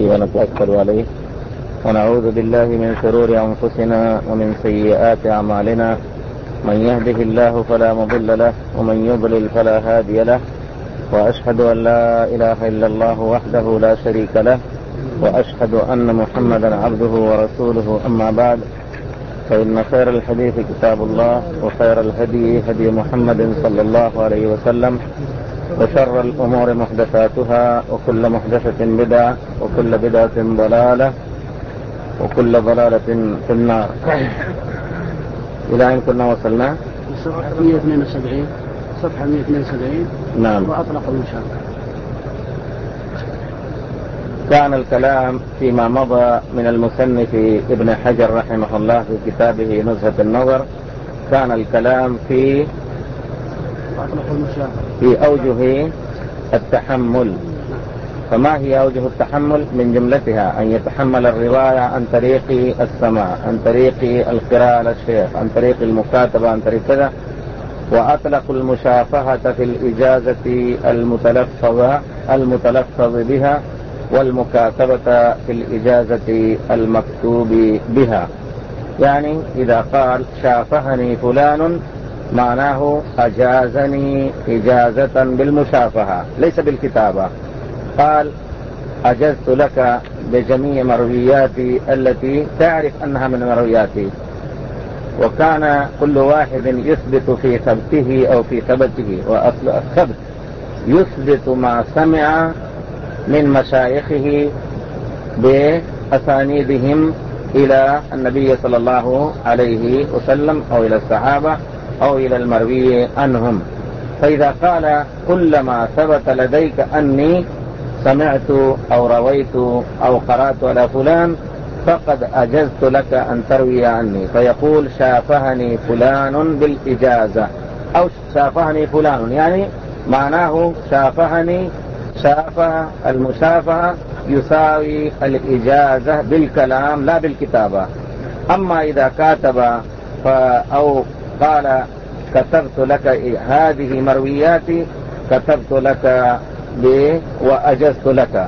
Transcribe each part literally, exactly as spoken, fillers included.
ونتوكل عليه ونعوذ بالله من شرور أنفسنا ومن سيئات أعمالنا. من يهده الله فلا مضل له ومن يضلل فلا هادي له، وأشهد أن لا إله إلا الله وحده لا شريك له، وأشهد أن محمدا عبده ورسوله. أما بعد، فإن خير الحديث كتاب الله، وخير الهدي هدي محمد صلى الله عليه وسلم، وشر الأمور محدثاتها، وكل محدثة بدعة، وكل بدعة ضلالة، وكل ضلالة في النار. إلى أين كنا وصلنا؟ صفحة مئة واثنين وسبعين صفحة مئة واثنين وسبعين. نعم. وأطلق المشافهة. كان الكلام فيما مضى من المصنف ابن حجر رحمه الله في كتابه نزهة النظر، كان الكلام في في أوجه التحمل. فما هي أوجه التحمل؟ من جملتها أن يتحمل الرواية عن طريق السماع، عن طريق القراءة للشيخ، عن طريق المكاتبة، عن طريق كذا. وأطلق المشافهة في الإجازة المتلفظة المتلفظ بها، والمكاتبة في الإجازة المكتوب بها. يعني إذا قال شافهني فلان معناه أجازني إجازة بالمشافهة ليس بالكتابة. قال أجزت لك بجميع مروياتي التي تعرف أنها من مروياتي. وكان كل واحد يثبت في ثبته أو في ثبته، وأصل الثبت يثبت ما سمع من مشايخه بأسانيدهم إلى النبي صلى الله عليه وسلم أو إلى الصحابة أو إلى المروي عنهم. فإذا قال كلما ثبت لديك أني سمعت أو رويت أو قرأت على فلان فقد أجزت لك أن تروي عني، فيقول شافهني فلان بالإجازة، أو شافهني فلان يعني معناه شافهني. شافه المشافهة يساوي الإجازة بالكلام لا بالكتابة. أما إذا كاتب أو قال كتبت لك هذه مروياتي، كتبت لك ب وأجزت لك،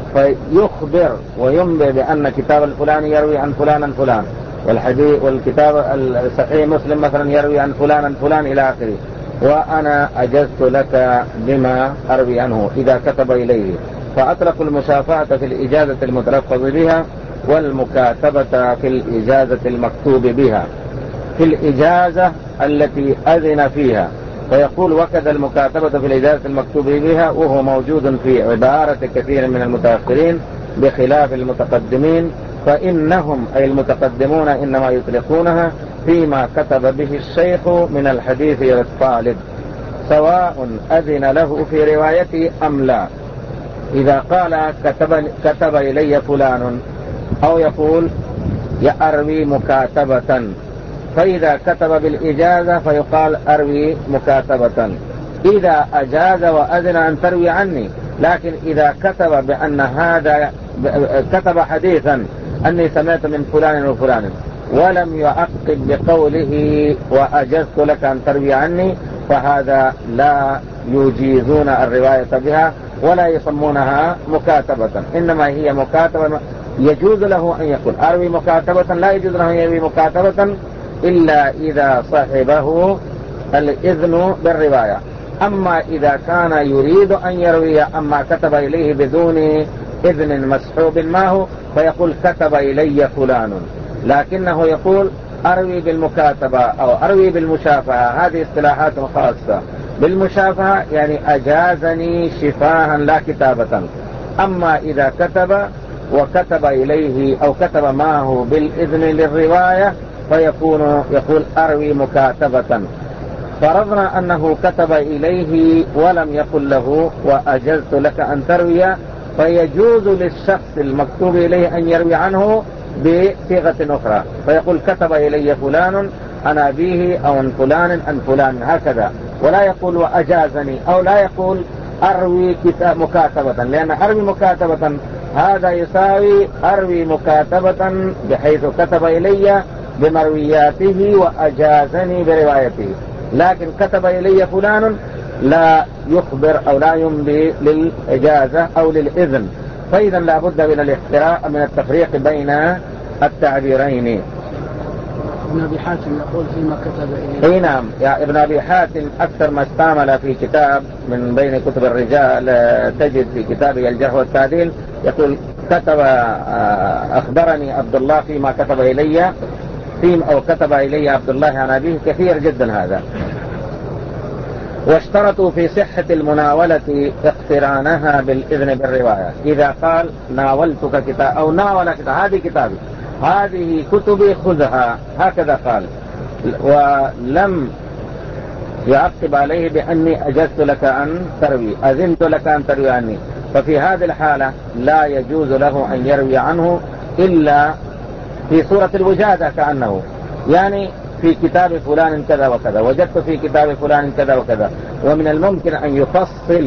فيخبر وينبئ بأن كتاب الفلاني يروي عن فلان فلان، والحديث والكتاب الصحيح مسلم مثلا يروي عن فلان فلان إلى آخره، وأنا أجزت لك بما أروي عنه إذا كتب إليه. فأطلق المشافهة في الإجازة المتلفظ بها، والمكاتبة في الإجازة المكتوب بها. في الإجازة التي أذن فيها، فيقول وكذا المكاتبة في الإجازة المكتوب بها، وهو موجود في عبارة كثير من المتأخرين بخلاف المتقدمين، فإنهم أي المتقدمون إنما يطلقونها فيما كتب به الشيخ من الحديث إلى الطالب، سواء أذن له في روايته أم لا. إذا قال كتب, كتب إلي فلان، أو يقول يأروي مكاتبة، فإذا كتب بالإجازة فيقال أروي مكاتبة إذا أجاز وأذن أن تروي عني. لكن إذا كتب بأن هذا كتب حديثا أني سمعت من فلان وفلان ولم يعقب بقوله وأجزت لك أن تروي عني، فهذا لا يجيزون الرواية بها ولا يسمونها مكاتبة، إنما هي مكاتبة. يجوز له أن يقول أروي مكاتبة، لا يجوز له أن يروي مكاتبة إلا إذا صاحبه الإذن بالرواية. أما إذا كان يريد أن يروي أما كتب إليه بدون إذن مسحوب معه فيقول كتب إلي فلان، لكنه يقول أروي بالمكاتبة أو أروي بالمشافهة. هذه اصطلاحات خاصة. بالمشافهة يعني أجازني شفاها لا كتابة. أما إذا كتب وكتب إليه أو كتب معه بالإذن للرواية فيكون يقول أروي مكاتبة. فرضنا أنه كتب إليه ولم يقل له وأجزت لك أن تروي، فيجوز للشخص المكتوب إليه أن يروي عنه بصيغة أخرى، فيقول كتب إلي فلان عن أبيه أو عن فلان عن فلان هكذا، ولا يقول وأجازني، أو لا يقول أروي كتاب مكاتبة، لأن أروي مكاتبة هذا يساوي أروي مكاتبة بحيث كتب إلي بمروياته وأجازني بروايته. لكن كتب إلي فلان لا يخبر أو لا ينبي للإجازة أو للإذن، فإذا لا بد من الاختراق من التفريق بين التعبيرين. ابن أبي حاتم يقول فيما كتب إليه. اي نعم، يا ابن أبي حاتم أكثر ما استعمل في كتاب من بين كتب الرجال تجد في كتابه الجرح والتعديل يقول كتب أخبرني عبد الله فيما كتب إلي فيما أو كتب إلي عبد الله عن أبيه، كثير جدا هذا. واشترطوا في صحة المناولة اقترانها بالإذن بالرواية. إذا قال ناولتك كتاب أو ناول كتاب، هذه كتابي هذه كتبي خذها، هكذا قال، ولم يعقب عليه بأني أجزت لك أن تروي، أذنت لك أن تروي عني. ففي هذه الحالة لا يجوز له أن يروي عنه إلا في صورة الوجادة، كأنه يعني في كتاب فلان كذا وكذا، وجدت في كتاب فلان كذا وكذا. ومن الممكن أن يفصل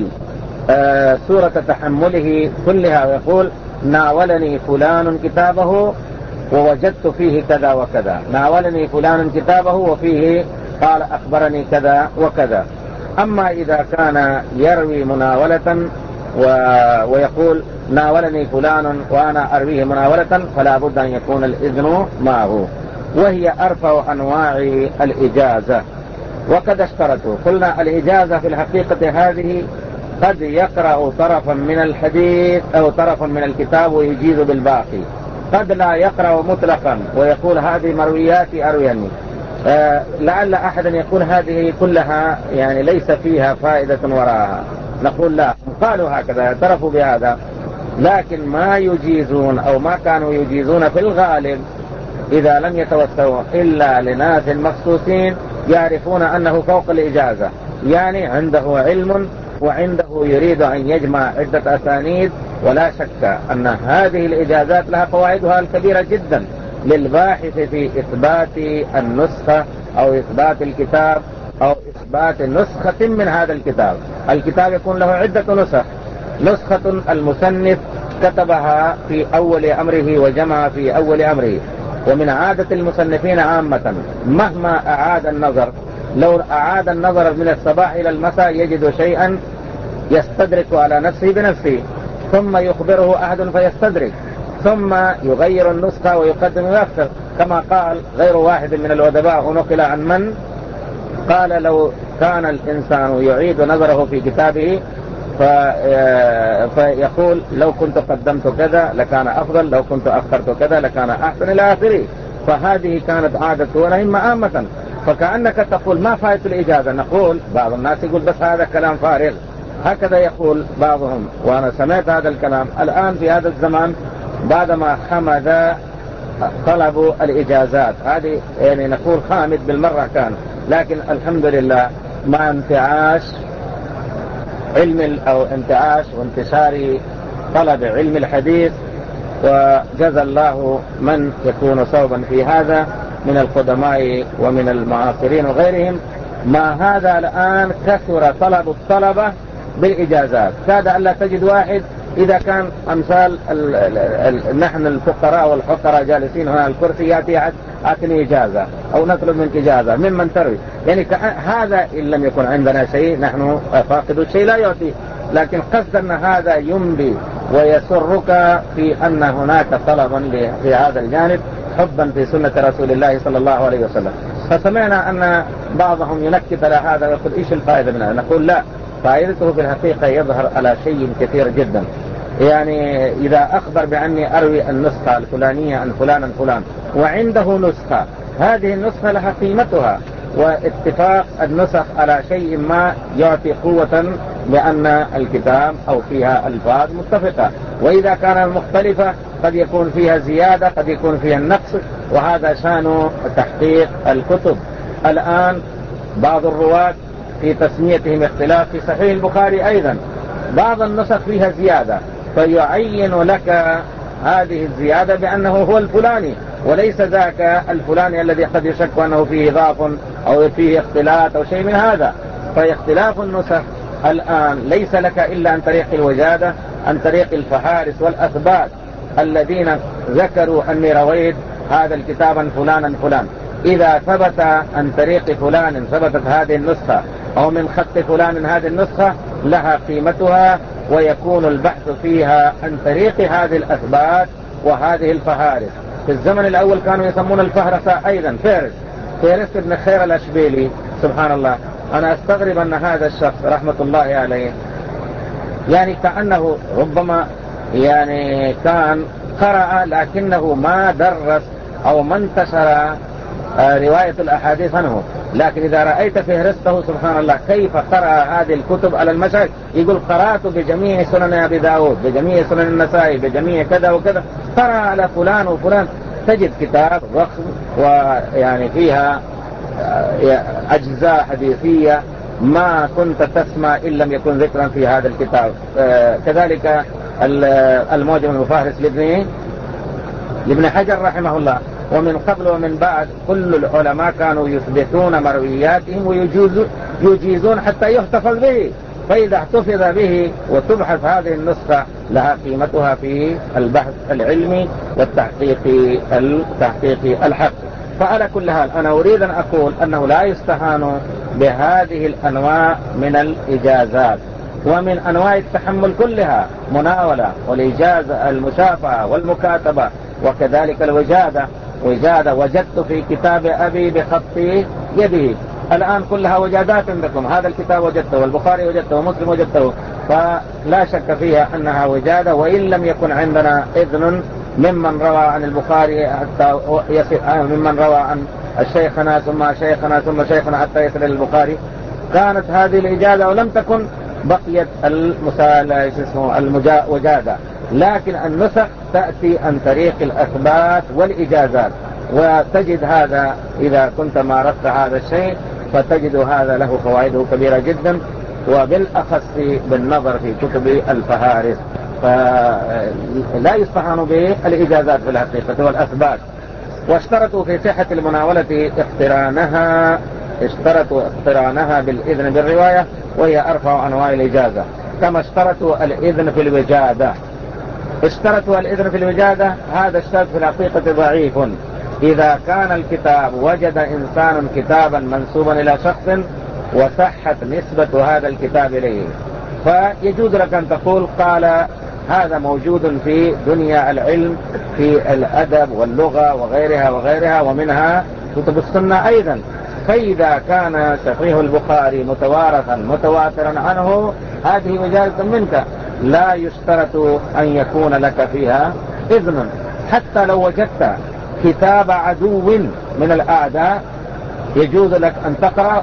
آه سورة تحمله كلها ويقول ناولني فلان كتابه ووجدت فيه كذا وكذا، ناولني فلان كتابه وفيه قال أخبرني كذا وكذا. أما إذا كان يروي مناولة و... ويقول ناولني فلان وأنا أرويه مناولة فلا بد أن يكون الإذن معه، وهي أرفع أنواع الإجازة. وقد اشترطوا، قلنا الإجازة في الحقيقة هذه قد يقرأ طرفا من الحديث أو طرفا من الكتاب ويجيز بالباقي، قد لا يقرأ مطلقا ويقول هذه مروياتي أرويني. آه لعل أحدا يقول هذه كلها يعني ليس فيها فائدة وراءها، نقول لا، قالوا هكذا اعترفوا بهذا، لكن ما يجيزون أو ما كانوا يجيزون في الغالب إذا لم يتوسعوا إلا لناس مخصوصين يعرفون أنه فوق الإجازة، يعني عنده علم وعنده يريد أن يجمع عدة أسانيد. ولا شك أن هذه الإجازات لها فوائدها الكبيرة جدا للباحث في إثبات النسخة أو إثبات الكتاب أو إثبات نسخة من هذا الكتاب. الكتاب يكون له عدة نسخ، نسخة المصنف كتبها في أول أمره وجمع في أول أمره، ومن عادة المصنفين عامة مهما أعاد النظر، لو أعاد النظر من الصباح إلى المساء يجد شيئا يستدرك على نفسه بنفسه، ثم يخبره أحد فيستدرك، ثم يغير النسخة ويقدم ويأخر، كما قال غير واحد من الأدباء ونقل عن من قال لو كان الإنسان يعيد نظره في كتابه فيقول لو كنت قدمت كذا لكان أفضل، لو كنت أخرت كذا لكان أحسن إلى آخره. فهذه كانت عادة ونهمة عامة. فكأنك تقول ما فائدة الإجازة؟ نقول بعض الناس يقول بس هذا كلام فارغ، هكذا يقول بعضهم، وأنا سمعت هذا الكلام الآن في هذا الزمان بعدما حمد طلبوا الإجازات هذه، يعني نقول خامد بالمرة كان، لكن الحمد لله مع انتعاش علم أو انتعاش وانتشار طلب علم الحديث، وجزى الله من يكون صوبا في هذا من القدماء ومن المعاصرين وغيرهم. ما هذا الآن كثر طلب الطلبة بالإجازات، كاد أن لا تجد واحد إذا كان أمثال ال ال ال نحن الفقراء والحقراء جالسين هنا الكرسي يأتي أحد أعطني إجازة أو نطلب منك إجازة ممن تروي، يعني هذا إن لم يكن عندنا شيء نحن فاقد الشيء لا يعطي، لكن قصد أن هذا ينبي ويسرك في أن هناك طلبا في هذا الجانب حبا في سنة رسول الله صلى الله عليه وسلم. فسمعنا أن بعضهم ينكت على هذا ويقول إيش الفائدة منها؟ نقول لا، فائدته في الحقيقة يظهر على شيء كثير جدا. يعني إذا أخبر بأني أروي النسخة الفلانية عن فلان عن فلان وعنده نسخة، هذه النسخة لها قيمتها، واتفاق النسخ على شيء ما يعطي قوة لأن الكتاب أو فيها ألفاظ متفقة، وإذا كان مختلفة قد يكون فيها زيادة قد يكون فيها النقص، وهذا شأن تحقيق الكتب. الآن بعض الرواة في تسميتهم اختلاف، في صحيح البخاري أيضا بعض النسخ فيها زيادة فيعين لك هذه الزيادة بأنه هو الفلاني وليس ذاك الفلاني الذي قد يشك أنه فيه ضعف أو فيه اختلاف أو شيء من هذا. فاختلاف النسخ الآن ليس لك إلا عن طريق الوجادة، عن طريق الفحارس والأثبات الذين ذكروا أني رويت هذا الكتاب عن فلان عن فلان. إذا ثبت عن طريق فلان ثبتت هذه النسخة أو من خط فلان هذه النسخة لها قيمتها ويكون البحث فيها عن طريق هذه الأثبات وهذه الفهارس. في الزمن الأول كانوا يسمون الفهرس أيضا فهرس، فهرس ابن خير الأشبيلي. سبحان الله، أنا أستغرب أن هذا الشخص رحمة الله عليه يعني كأنه ربما يعني كان قرأ لكنه ما درس أو ما انتشر رواية الأحاديث عنه. لكن إذا رأيت فهرسته سبحان الله كيف قرأ هذه الكتب على المشايخ، يقول قرأت بجميع سنن أبي داود، بجميع سنن النسائي، بجميع كذا وكذا، قرأ على فلان وفلان. تجد كتاب ضخم ويعني فيها أجزاء حديثية ما كنت تسمع إن لم يكن ذكرا في هذا الكتاب. كذلك المعجم المفهرس لابن لابن حجر رحمه الله. ومن قبل ومن بعد كل العلماء كانوا يثبتون مروياتهم ويجيزون حتى يحتفظ به، فإذا احتفظ به وتبحث هذه النسخة لها قيمتها في البحث العلمي والتحقيق التحقيق الحق. فعلى كل حال أنا أريد أن أقول أنه لا يستهان بهذه الأنواع من الإجازات، ومن أنواع التحمل كلها مناولة والإجازة المشافعة والمكاتبة، وكذلك الوجادة. وجادة وجدت في كتاب أبي بخط يده، الآن كلها وجادات عندكم. هذا الكتاب وجدته، والبخاري وجدته، ومسلم وجدته، فلا شك فيها أنها وجادة، وإن لم يكن عندنا إذن ممن روى عن البخاري حتى يصل، ممن روى عن الشيخنا ثم شيخنا ثم شيخنا حتى يصل البخاري، كانت هذه الإجازة ولم تكن بقيت المجادة. لكن النسخ تأتي عن طريق الأثبات والإجازات، وتجد هذا إذا كنت مارست هذا الشيء فتجد هذا له فوائده كبيرة جدا، وبالأخص بالنظر في كتب الفهارس. فلا يستهان بالإجازات في الحقيقة والأثبات. واشترطوا في صحة المناولة اقترانها اشترطوا اقترانها بالإذن بالرواية، وهي أرفع أنواع الإجازة، كما اشترطوا الإذن في الوجادة. اشترطوا الإذن في الوجادة، هذا الشرط في الحقيقة ضعيف. إذا كان الكتاب وجد إنسان كتابا منسوبا إلى شخص وصحت نسبة هذا الكتاب إليه، فيجوز لك أن تقول قال هذا موجود في دنيا العلم في الأدب واللغة وغيرها وغيرها، ومنها كتب السنة أيضا. فإذا كان صحيح البخاري متوارثا متواترا عنه، هذه وجادة منك، لا يشترط أن يكون لك فيها إذن. حتى لو وجدت كتاب عدو من الأعداء يجوز لك أن تقرأ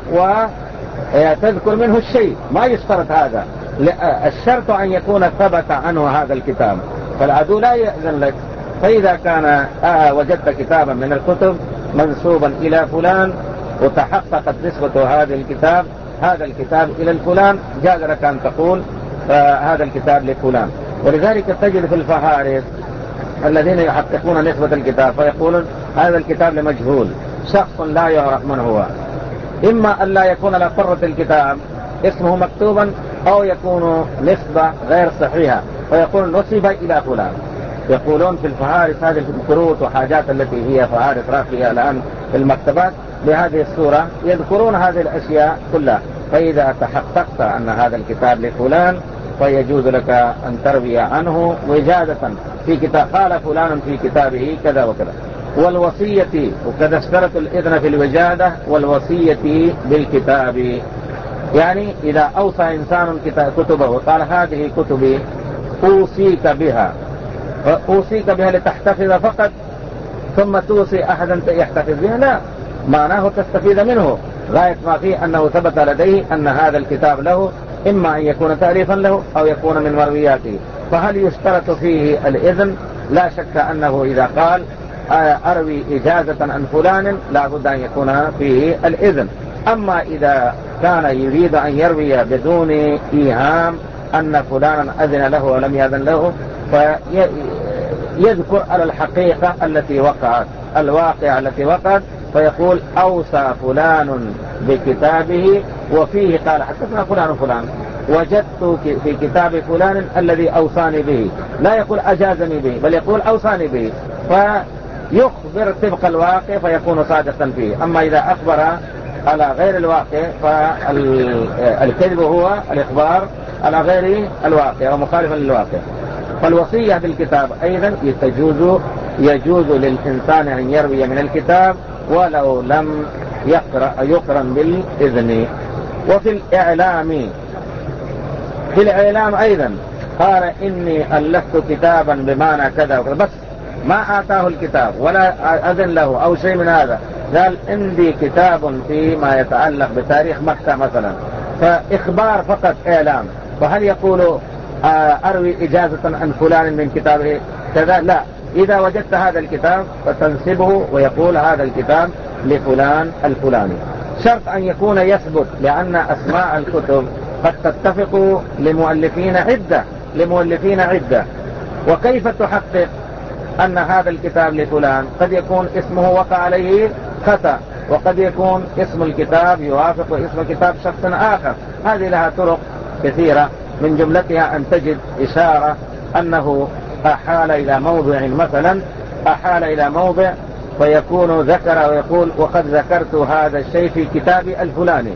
وتذكر منه الشيء، ما يشترط هذا. الشرط أن يكون ثبت عنه هذا الكتاب، فالعدو لا يأذن لك. فإذا كان آه وجدت كتابا من الكتب منسوبا إلى فلان وتحققت نسبة هذا الكتاب هذا الكتاب إلى الفلان، جاز لك أن تقول هذا الكتاب لفلان. ولذلك تجد في الفهارس الذين يحققون نسبة الكتاب فيقولون هذا الكتاب لمجهول، شخص لا يعرف من هو، إما أن لا يكون على قرة الكتاب اسمه مكتوبا، أو يكون نسبة غير صحيحة فيقول نسب إلى فلان. يقولون في الفهارس هذه الكروت وحاجات التي هي فهارس راقية الآن في المكتبات بهذه الصورة، يذكرون هذه الأشياء كلها. فإذا تحققت أن هذا الكتاب لفلان فيجوز لك أن تروي عنه وجادة في كتاب، قال فلان في كتابه كذا وكذا. والوصية، وكذا اشترط الإذن في الوجادة والوصية بالكتاب، يعني إذا أوصى إنسان كتبه قال هذه كتبي أوصيك بها، أوصيك بها لتحتفظ فقط ثم توصي أحدا يحتفظ بها، لا، معناه تستفيد منه. غاية ما فيه أنه ثبت لديه أن هذا الكتاب له، إما أن يكون تأليفا له أو يكون من مروياته. فهل يشترط فيه الإذن؟ لا شك أنه إذا قال أروي إجازة عن فلان لا بد أن يكون فيه الإذن. أما إذا كان يريد أن يروي بدون إيهام أن فلانا أذن له ولم يأذن له، فيذكر على الحقيقة التي وقعت، الواقع التي وقعت، فيقول أوصى فلان بكتابه وفيه قال حدثنا فلان فلان وجدت في كتاب فلان الذي أوصاني به، لا يقول أجازني به بل يقول أوصاني به، فيخبر طبق الواقع فيكون صادقا فيه. أما إذا أخبر على غير الواقع فالكذب هو الإخبار على غير الواقع أو مخالفا للواقع. فالوصية بالكتاب أيضا تجوز يجوز للإنسان أن يروي من الكتاب ولو لم يقرأ يقرن بالإذن. وفي الإعلام في الإعلام أيضا قال إني ألفت كتابا بمعنى كذا وكذا، بس ما آتاه الكتاب ولا أذن له أو شيء من هذا، قال عندي كتاب فيما يتعلق بتاريخ مكة مثلا، فإخبار فقط إعلام. وهل يقول أروي إجازة عن فلان من كتابه كذا؟ لا. إذا وجدت هذا الكتاب فتنسبه ويقول هذا الكتاب لفلان الفلاني. شرط أن يكون يثبت، لأن أسماء الكتب قد تتفق لمؤلفين عدة لمؤلفين عدة وكيف تحقق أن هذا الكتاب لفلان؟ قد يكون اسمه وقع عليه خطأ، وقد يكون اسم الكتاب يوافق اسم كتاب شخص آخر. هذه لها طرق كثيرة، من جملتها أن تجد إشارة أنه أحال إلى موضع مثلا، أحال إلى موضع فيكون ذكر ويقول وقد ذكرت هذا الشيء في كتابي الفلاني،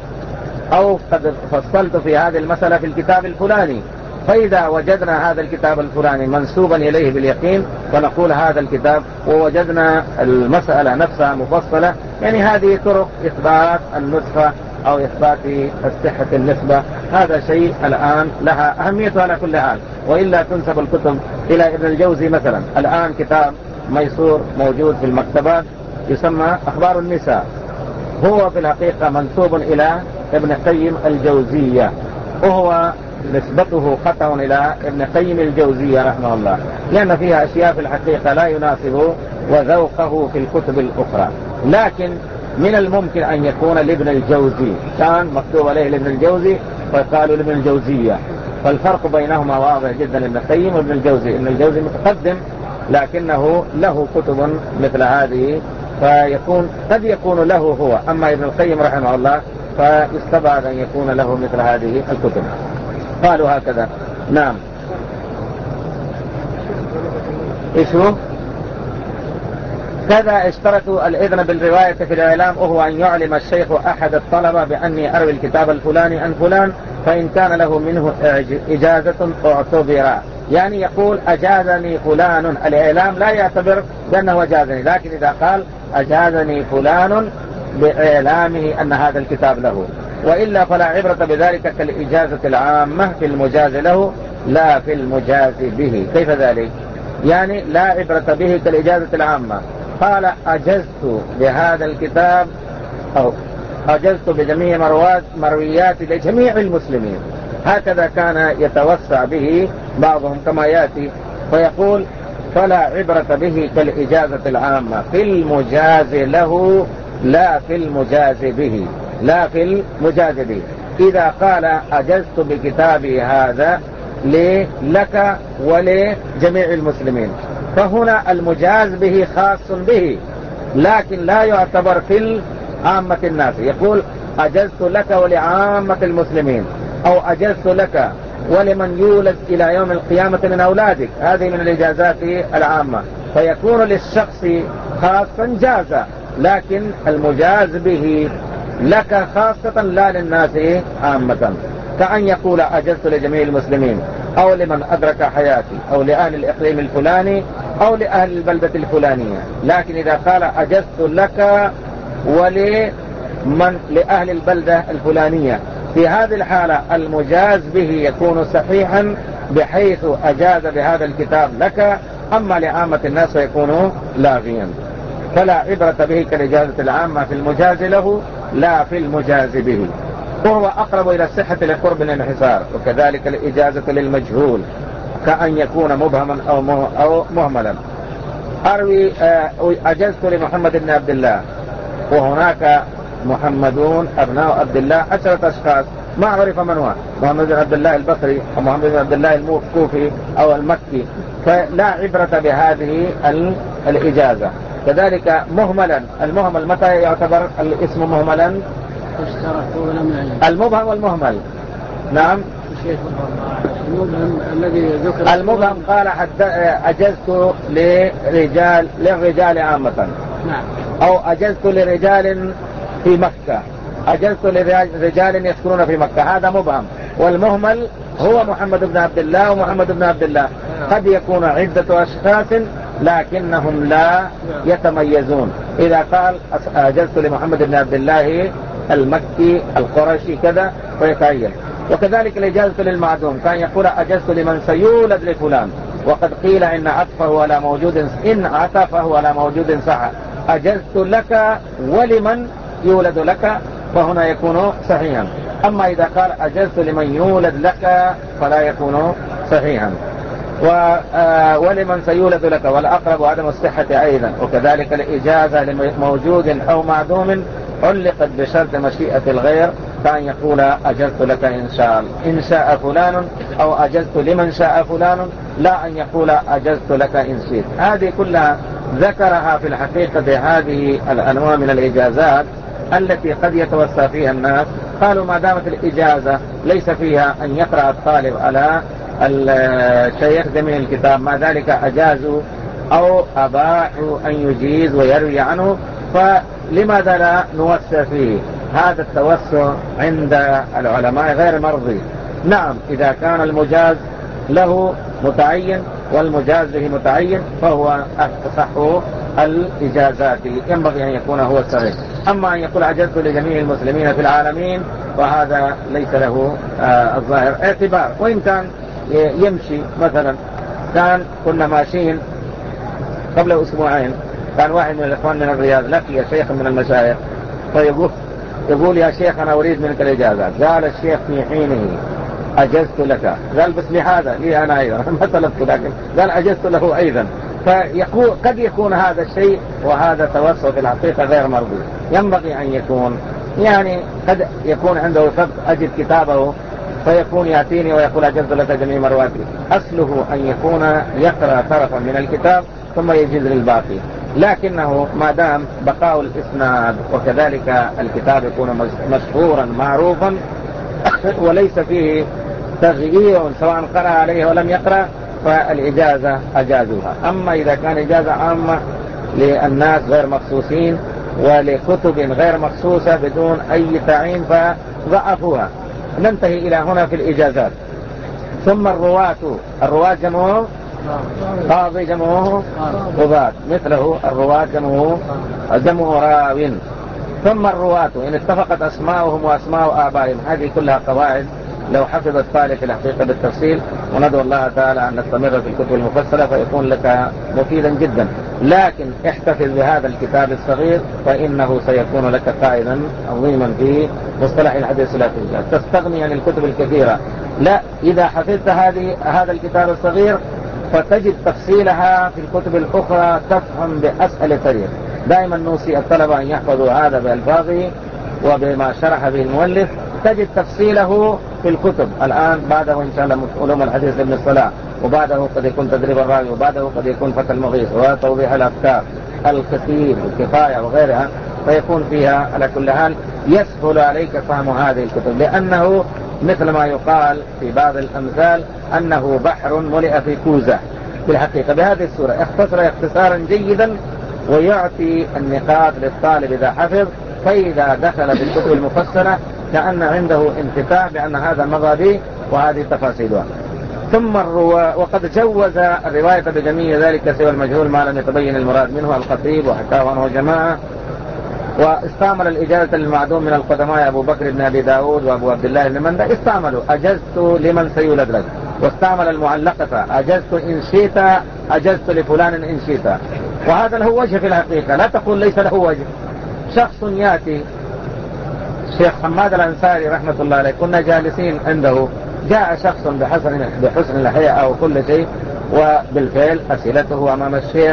أو قد فصلت في هذه المسألة في الكتاب الفلاني. فإذا وجدنا هذا الكتاب الفلاني منسوبا إليه باليقين فنقول هذا الكتاب، ووجدنا المسألة نفسها مفصلة. يعني هذه طرق إثبات النسخة أو إثبات الصحة النسبة. هذا شيء الآن لها أهميته على كل حال، وإلا تنسب الكتب إلى ابن الجوزي مثلا. الآن كتاب ميسور موجود في المكتبات يسمى أخبار النساء، هو في الحقيقة منسوب إلى ابن قيم الجوزية، وهو نسبته خطأ إلى ابن قيم الجوزية رحمه الله، لأن فيها أشياء في الحقيقة لا يناسب وذوقه في الكتب الأخرى. لكن من الممكن أن يكون لابن الجوزي، كان مكتوب عليه لابن الجوزي فقالوا لابن الجوزية، فالفرق بينهما واضح جدا. ابن قيم وابن الجوزي، ابن الجوزي متقدم لكنه له كتب مثل هذه، فيكون قد يكون له هو. أما ابن القيم رحمه الله فيستبعد أن يكون له مثل هذه الكتب. قالوا هكذا. نعم. إيش هو؟ كذا اشترطوا الإذن بالرواية في الإعلام، وهو أن يعلم الشيخ أحد الطلبة بأني أروي الكتاب الفلاني عن فلان، فإن كان له منه إجازة اعتبر. يعني يقول أجازني فلان، الإعلام لا يعتبر بأنه أجازني، لكن إذا قال أجازني فلان بإعلامه أن هذا الكتاب له، وإلا فلا عبرة بذلك كالإجازة العامة في المجاز له لا في المجاز به. كيف ذلك؟ يعني لا عبرة به كالإجازة العامة. قال أجزت بهذا الكتاب أو أجزت بجميع مروات مرويات لجميع المسلمين، هكذا كان يتوسع به بعضهم كما يأتي، فيقول فلا عبرة به كالإجازة العامة في المجاز له لا في المجاز به لا في المجاز به. إذا قال أجزت بكتابي هذا لك ولجميع المسلمين، فهنا المجاز به خاص به، لكن لا يعتبر في عامة الناس. يقول أجزت لك ولعامة المسلمين، أو أجزت لك ولمن يولد إلى يوم القيامة من أولادك، هذه من الإجازات العامة، فيكون للشخص خاصا جازا، لكن المجاز به لك خاصة لا للناس عامة. كأن يقول أجزت لجميع المسلمين، أو لمن أدرك حياتي، أو لأهل الإقليم الفلاني، أو لأهل البلدة الفلانية. لكن إذا قال أجزت لك ولمن لأهل البلدة الفلانية، في هذه الحالة المجاز به يكون صحيحا بحيث أجاز بهذا الكتاب لك، أما لعامة الناس يكون لاغيا. فلا عبرة به كالإجازة العامة في المجاز له لا في المجاز به، وهو أقرب إلى الصحة لقرب الانحسار. وكذلك الإجازة للمجهول كأن يكون مبهما أو مهملا. أروي أجزت لمحمد بن عبد الله، وهناك محمدون أبناء عبد الله عشرة أشخاص ما عرف من هو، محمد بن عبد الله البصري أو محمد بن عبد الله الكوفي أو المكي، فلا عبرة بهذه الإجازة. كذلك مهملا، المهمل متى يعتبر الاسم مهملا؟ المبهم والمهمل. نعم. المبهم الذي ذكر المبهم قال حتى أجزت لرجال للرجال عامة، نعم، أو أجزت لرجال في مكة، أجزت لرجال يسكنون في مكة، هذا مبهم. والمهمل هو محمد بن عبد الله ومحمد بن عبد الله، قد يكون عدة أشخاص لكنهم لا يتميزون. إذا قال أجزت لمحمد بن عبد الله المكي القرشي كذا فيتعين. وكذلك الإجازة للمعدوم، كان يقول أجزت لمن سيولد لفلان، وقد قيل إن عطفه على موجود، إن عطفه على موجود صح، أجزت لك ولمن يولد لك، فهنا يكون صحيحا. أما إذا قال أجزت لمن يولد لك فلا يكون صحيحا. ولمن سيولد لك، والأقرب عدم الصحة أيضا. وكذلك الإجازة لموجود أو معدوم علقت بشرط مشيئة الغير، كان يقول أجزت لك إن شاء إن شاء فلان، أو أجزت لمن شاء فلان، لا أن يقول أجزت لك إن شئت. هذه كلها ذكرها في الحقيقة هذه الأنواع من الإجازات التي قد يتوسع فيها الناس. قالوا ما دامت الإجازة ليس فيها أن يقرأ الطالب على الشيخ جميع الكتاب، ما ذلك أجازوا أو أباحوا أن يجيز ويروي عنه، فلماذا لا نوسع فيه؟ هذا التوسع عند العلماء غير مرضي. نعم، إذا كان المجاز له متعين والمجاز به متعين فهو أصح الإجازات، ينبغي أن يكون هو الصحيح. أما أن يقول أجزت لجميع المسلمين في العالمين فهذا ليس له آه الظاهر اعتبار. وإن كان يمشي، مثلا كان كنا ماشيين قبل أسبوعين، كان واحد من الإخوان من الرياض لقي شيخ من المشايخ فيقول يقول يا شيخ أنا أريد منك الإجازة. قال الشيخ في حينه أجزت لك، قال بس لهذا لي أنا أيضا ما طلبت، لكن قال أجزت له أيضا. فيقول قد يكون هذا الشيء وهذا توسع في الحقيقة غير مرضي. ينبغي أن يكون يعني قد يكون عنده فقط أجد كتابه فيكون يأتيني ويقول أجزت لك جميع مرواتي. أصله أن يكون يقرأ طرفا من الكتاب ثم يجز للباقي، لكنه ما دام بقاء الإسناد وكذلك الكتاب يكون مشهورا معروفا وليس فيه تغيير سواء قرأ عليه ولم يقرأ فالإجازة أجازوها. أما إذا كان إجازة عامة للناس غير مخصوصين ولكتب غير مخصوصة بدون أي تعيين فضعفوها. ننتهي إلى هنا في الإجازات. ثم الرواة، الرواة جمعه قاضي جمعه قضاة، مثله الرواة جمعه جمعه راو. ثم الرواة إن اتفقت أسماؤهم وأسماء آبائهم. هذه كلها قواعد لو حفظ الطالب في الحقيقة بالتفصيل، وندعو الله تعالى أن نستمر في الكتب المفصلة فيكون لك مفيدا جدا. لكن احتفظ بهذا الكتاب الصغير فإنه سيكون لك قائدا عظيما في مصطلح الحديث لا تنجا. تستغني عن الكتب الكثيرة. لا، إذا حفظت هذه هذا الكتاب الصغير فتجد تفصيلها في الكتب الأخرى تفهم بأسهل طريق. دائما نوصي الطلبة أن يحفظوا هذا بألفاظه وبما شرح به المؤلف، تجد تفصيله في الكتب. الآن بعده إن شاء الله علوم الحديث لابن الصلاح، وبعده قد يكون تدريب الراوي، وبعده قد يكون فتح المغيث وتوضيح الأفكار الكثير والكفاية وغيرها، فيكون فيها على كل حال يسهل عليك فهم هذه الكتب، لأنه مثل ما يقال في بعض الأمثال أنه بحر ملئ في كوزة. في الحقيقة بهذه الصورة اختصر اختصارا جيدا ويعطي النقاط للطالب إذا حفظ، فإذا دخل في الكتب المفصلة كأن عنده انتفاع بأن هذا مضى وهذه تفاصيلها. ثم الرواة، وقد جوز الرواية بجميع ذلك سوى المجهول ما لم يتبين المراد منه الخطيب وحكاه عنه جماعة. واستعمل الإجازة للمعدوم من القدماء أبو بكر بن أبي داود وأبو عبد الله بن مندى، استعملوا أجزت لمن سيولد لك. واستعمل المعلقة أجزت إن شئت، أجزت لفلان إن شئت. وهذا له وجه في الحقيقة، لا تقول ليس له وجه. شخص يأتي الشيخ حماد الأنصاري رحمة الله عليه، كنا جالسين عنده، جاء شخص بحسن بحسن الحياء أو كل شيء، وبالفعل أسئلته أمام الشيخ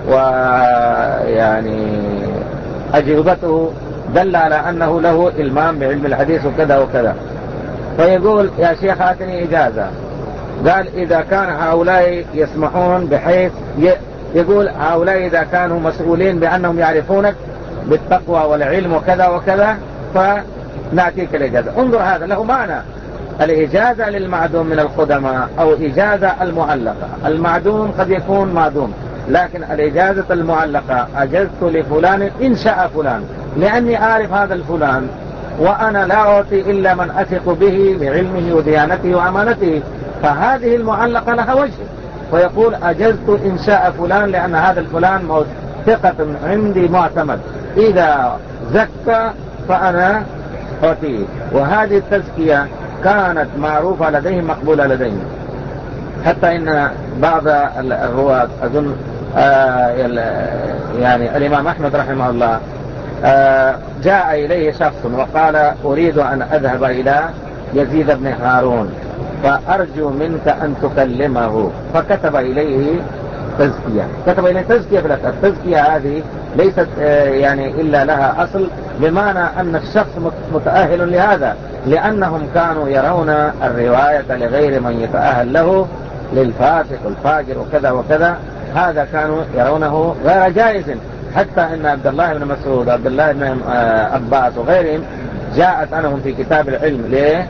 ويعني أجوبته دل على أنه له إلمام بعلم الحديث وكذا وكذا. فيقول يا شيخ آتني إجازة. قال إذا كان هؤلاء يسمحون بحيث يقول هؤلاء إذا كانوا مسؤولين بأنهم يعرفونك بالتقوى والعلم وكذا وكذا فنأتيك الإجازة. انظر هذا له معنى. الإجازة للمعدوم من القدماء أو إجازة المعلقة. المعدوم قد يكون معدوم، لكن الإجازة المعلقة أجزت لفلان إن شاء فلان، لأني أعرف هذا الفلان وأنا لا أعطي إلا من أثق به بعلمه وديانته وأمانته، فهذه المعلقة لها وجه، ويقول أجزت إنشاء فلان لأن هذا الفلان ثقة عندي معتمد، إذا زكى فأنا أعطيه. وهذه التزكية كانت معروفة لديهم مقبولة لديهم، حتى إن بعض الرواة أظن آه يعني الإمام أحمد رحمه الله آه جاء إليه شخص وقال أريد أن أذهب إلى يزيد بن هارون فأرجو منك أن تكلمه، فكتب إليه تزكية، كتب إليه تزكية. التزكية هذه ليست يعني إلا لها أصل، بمعنى أن الشخص متأهل لهذا، لأنهم كانوا يرون الرواية لغير من يتأهل له، للفاسق والفاجر وكذا وكذا، هذا كانوا يرونه غير جائز. حتى إن عبد الله بن مسعود وعبد الله بن عباس وغيرهم جاءت عنهم في كتاب العلم ليه؟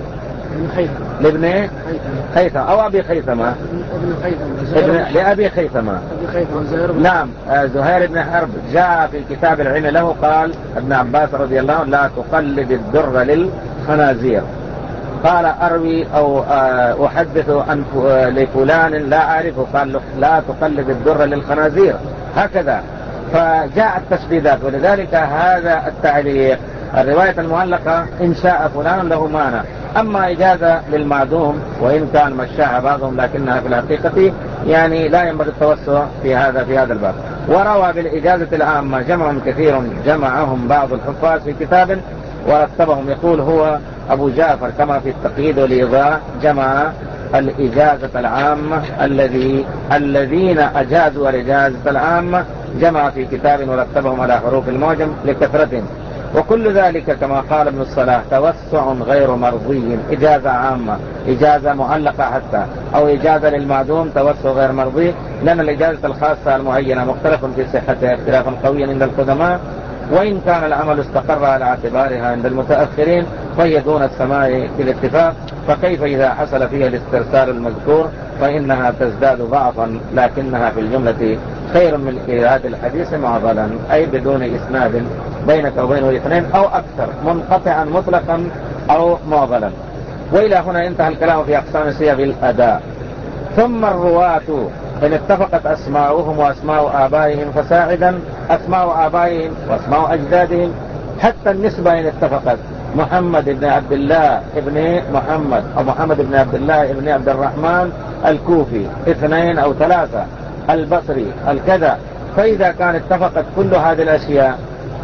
لابن خيثمة أو أبي خيثمة ابن خيثمة لأبي خيثمة نعم زهير بن حرب جاء في كتاب العلم له قال ابن عباس رضي الله عنه لا تقلد الدر للخنازير، قال أروي أو أحدث عن لفلان لا أعرفه، قال لا تقلد الدر للخنازير، هكذا. فجاءت تشديدات، ولذلك هذا التعليق الرواية المعلقة إن شاء فلان له مانع. أما إجازة للمعدوم وإن كان مشاها بعضهم لكنها في الحقيقة يعني لا ينبغي التوسع في هذا في هذا الباب. وروى بالإجازة العامة جمع كثير جمعهم بعض الحفاظ في كتاب ورتبهم، يقول هو أبو جعفر كما في التقييد والإيضاح جمع الإجازة العامة الذي الذين أجازوا الإجازة العامة جمع في كتاب ورتبهم على حروف المعجم لكثرتهم. وكل ذلك كما قال ابن الصلاح توسع غير مرضي، إجازة عامة إجازة معلقة حتى أو إجازة للمعدوم توسع غير مرضي، لأن الإجازة الخاصة المعينة مختلف في صحتها اختلافا قويا عند القدماء، وإن كان العمل استقر على اعتبارها عند المتأخرين فهي دون السماء بالاتفاق، فكيف إذا حصل فيها الاسترسال المذكور فإنها تزداد ضعفا، لكنها في الجملة خير من إيراد الحديث معضلا، أي بدون إسناد بينك وبينه الاثنين أو أكثر، منقطعا مطلقا أو معضلا. وإلى هنا انتهى الكلام في أقسام صيغ الأداء. ثم الرواة إن اتفقت أسماؤهم وأسماء آبائهم فساعدا أسماء آبائهم وأسماء أجدادهم، حتى النسبة إن اتفقت، محمد بن عبد الله ابن محمد أو محمد بن عبد الله ابن عبد الرحمن الكوفي اثنين أو ثلاثة، البصري الكذا، فإذا كان اتفقت كل هذه الأشياء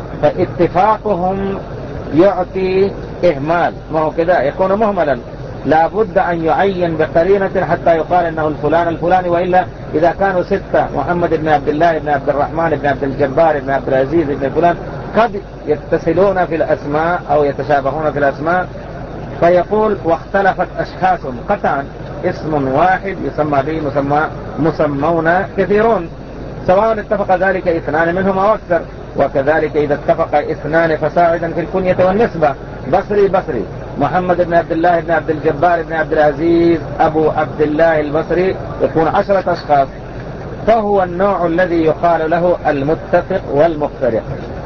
فاتفاقهم يعطي إهمال، ما هو كذا يكون مهملا، لا بد أن يعين بقرينة حتى يقال أنه الفلان الفلاني، وإلا إذا كانوا ستة محمد بن عبد الله بن عبد الرحمن بن عبد الجبار بن عبد العزيز بن فلان قد يتصلون في الأسماء أو يتشابهون في الأسماء، فيقول واختلفت أشخاصهم قطعا، اسم واحد يسمى به مسمى مسمون كثيرون، سواء اتفق ذلك اثنان منهم أو أكثر. وكذلك إذا اتفق اثنان فساعدا في الكنية والنسبة، بصري بصري محمد بن عبد الله بن عبد الجبار بن عبد العزيز أبو عبد الله البصري، يكون عشرة أشخاص، فهو النوع الذي يقال له المتفق والمفترق.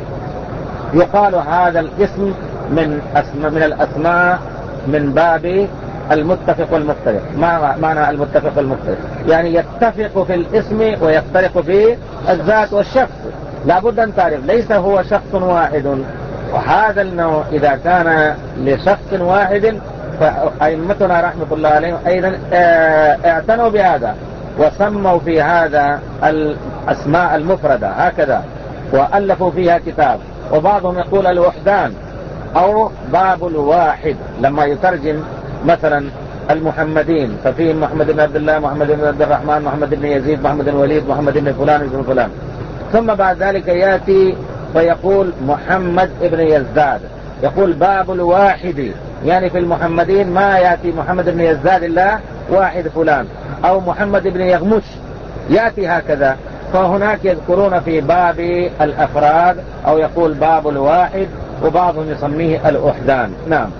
يقال هذا الاسم من أسماء من الأسماء من باب المتفق والمفترق. ما معنى المتفق والمفترق؟ يعني يتفق في الاسم ويفترق في الذات والشخص، لابد أن تعرف ليس هو شخص واحد. وهذا النوع إذا كان لشخص واحد فأئمتنا رحمة الله عليهم أيضا اعتنوا بهذا وسموا في هذا الأسماء المفردة هكذا وألفوا فيها كتاب. وبعضهم يقول الوحدان أو باب الواحد، لما يترجم مثلا المحمدين ففيهم محمد بن عبد الله، محمد بن عبد الرحمن، محمد بن يزيد، محمد بن وليد، محمد بن فلان بن فلان، ثم بعد ذلك يأتي فيقول محمد بن يزداد، يقول باب الواحد، يعني في المحمدين ما يأتي محمد بن يزداد إلا واحد فلان، أو محمد بن يغمش يأتي هكذا. فهناك يذكرون في باب الأفراد أو يقول باب الواحد، وبعضهم يسميه الأحدان. نعم.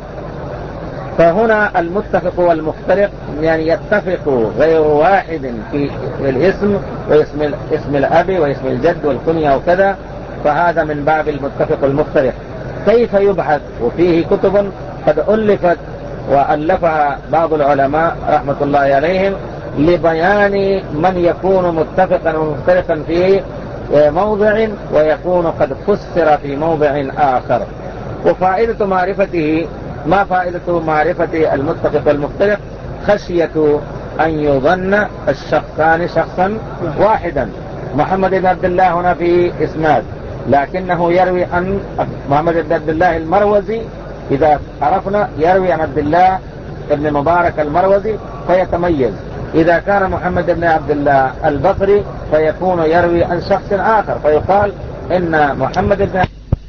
فهنا المتفق والمفترق يعني يتفق غير واحد في الاسم واسم اسم الأب واسم الجد والكنية وكذا، فهذا من باب المتفق والمفترق. كيف يبحث؟ وفيه كتب قد ألفت وألفها بعض العلماء رحمة الله عليهم لبيان من يكون متفقا ومختلفا في موضع ويكون قد فسر في موضع آخر. وفائدة معرفته، ما فائدة معرفة المتفق والمختلف؟ خشية أن يظن الشخصان شخصا واحدا. محمد بن عبد الله هنا في إسناد، لكنه يروي عن محمد بن عبد الله المروزي، إذا عرفنا يروي عن عبد الله بن مبارك المروزي فيتميز. إذا كان محمد بن عبد الله البصري فيكون يروي عن شخص آخر فيقال إن محمد بن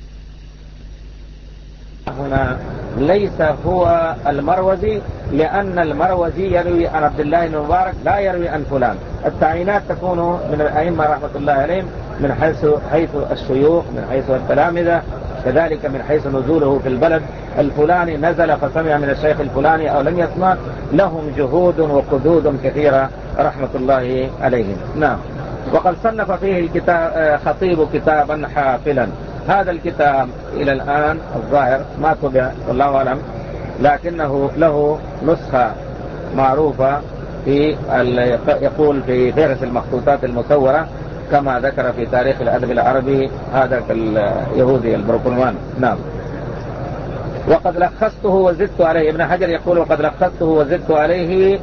هنا ليس هو المروزي، لأن المروزي يروي عن عبد الله بن مبارك لا يروي عن فلان. التعيينات تكون من الأئمة رحمة الله عليهم من حيث حيث الشيوخ، من حيث التلامذة، كذلك من حيث نزوله في البلد الفلاني، نزل فسمع من الشيخ الفلاني أو لم يسمع. لهم جهود وقدود كثيرة رحمة الله عليهم. نعم. وقد صنف فيه الكتاب خطيب كتابا حافلا. هذا الكتاب إلى الآن الظاهر ما طبع والله أعلم، لكنه له نسخة معروفة في يقول في فهرس المخطوطات المصورة كما ذكر في تاريخ الأدب العربي هذا اليهودي البروكونوان. نعم. وقد لخصته وزدت عليه. ابن حجر يقول وقد لخصته وزدت عليه.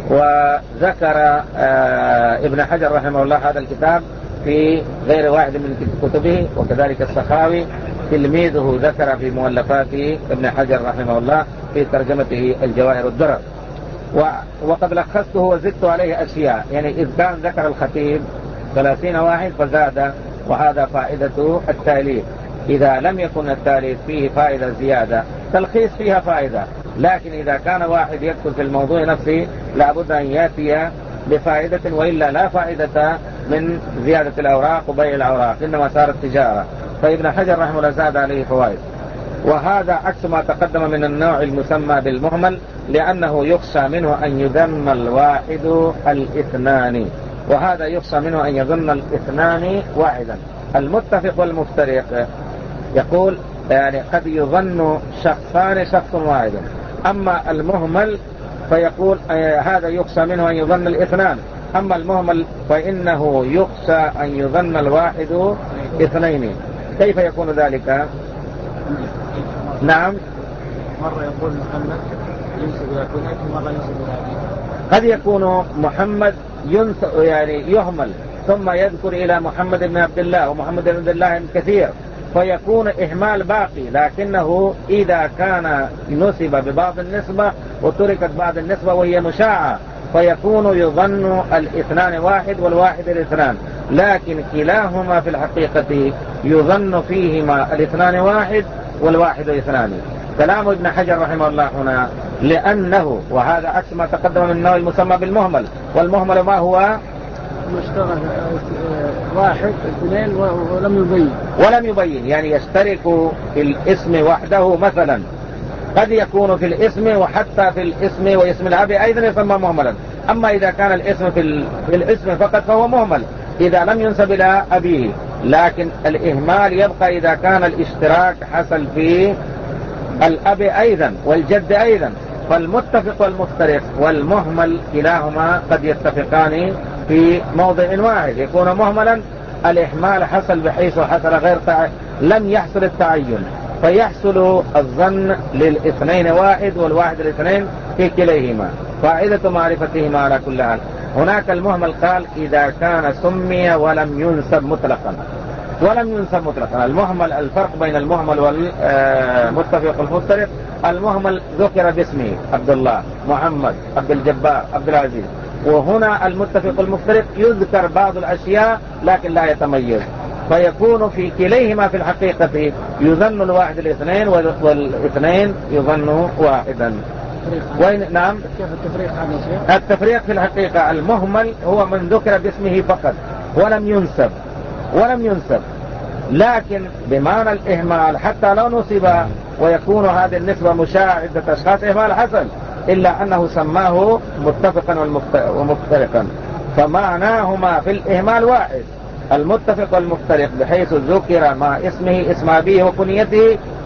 وذكر ابن حجر رحمه الله هذا الكتاب في غير واحد من كتبه، وكذلك السخاوي تلميذه ذكر في مؤلفات ابن حجر رحمه الله في ترجمته الجواهر الدرر. وقد لخصته وزدت عليه أشياء، يعني إذ كان ذكر الخطيب ثلاثين واحد فزاد، وهذا فائدة التاليف. إذا لم يكن التاليف فيه فائدة زيادة تلخيص فيها فائدة، لكن إذا كان واحد يكتب في الموضوع نفسه لابد أن يأتي بفائدة، وإلا لا فائدة من زيادة الأوراق وبيع الأوراق، إنما صارت تجارة. فابن حجر رحمه الله زاد عليه فوائد. وهذا عكس ما تقدم من النوع المسمى بالمهمل، لأنه يخشى منه أن يذم الواحد الاثنان، وهذا يخشى منه أن يظن الاثنان واحدا. المتفق والمفترق يقول يعني قد يظن شخصان شخص واحد، أما المهمل فيقول هذا يخشى منه أن يظن الاثنان، أما المهمل فإنه يخشى أن يظن الواحد اثنين. كيف يكون ذلك؟ نعم. مرة يقول محمد ينسب إلى كنيته، مرة ينسب إلى أبيه. قد يكون محمد ينسب يعني يهمل ثم يذكر إلى محمد بن عبد الله، ومحمد بن عبد الله كثير، فيكون إهمال باقي. لكنه إذا كان نسب ببعض النسبة وتركت بعض النسبة وهي مشاعة فيكون يظن الاثنان واحد والواحد الاثنان، لكن كلاهما في الحقيقة يظن فيهما الاثنان واحد والواحد اثنان. كلام ابن حجر رحمه الله هنا لأنه، وهذا عكس ما تقدم من النوع المسمى بالمهمل. والمهمل ما هو؟ مشترك واحد اثنين ولم يبين ولم يبين يعني يشترك في الاسم وحده مثلا، قد يكون في الاسم وحتى في الاسم واسم الأب أيضا يسمى مهملا. أما إذا كان الاسم في, في الاسم فقط فهو مهمل إذا لم ينسب إلى أبيه، لكن الإهمال يبقى إذا كان الاشتراك حصل في الأب أيضا والجد أيضا. فالمتفق والمفترق والمهمل كلاهما قد يتفقان في موضع واحد، يكون مهملا الإهمال حصل بحيث حصل غير تع... لم يحصل التعين، فيحصل الظن للاثنين واحد والواحد الاثنين في كليهما. فائدة معرفتهما على كل حال. هناك المهمل قال إذا كان سمي ولم ينسب مطلقا، ولم ينسب مطلقا. المهمل الفرق بين المهمل والمتفق والمفترق، المهمل ذكر باسمه عبد الله، محمد، عبد الجبار، عبد العزيز. وهنا المتفق والمفترق يذكر بعض الأشياء لكن لا يتميز، فيكون في كليهما في الحقيقة يظن الواحد الاثنين والاثنين يظن واحدا. وين نعم كيف التفريق هذا؟ التفريق في الحقيقة المهمل هو من ذكر باسمه فقط ولم ينسب ولم ينسب لكن بمعنى الإهمال حتى لو نسب ويكون هذه النسبة مشاعة عدة أشخاص إهمال حصل، إلا أنه سماه متفقا ومفترقا، فمعناهما في الإهمال واحد. المتفق والمفترق بحيث ذكر مع اسمه اسم أبيه وكنيته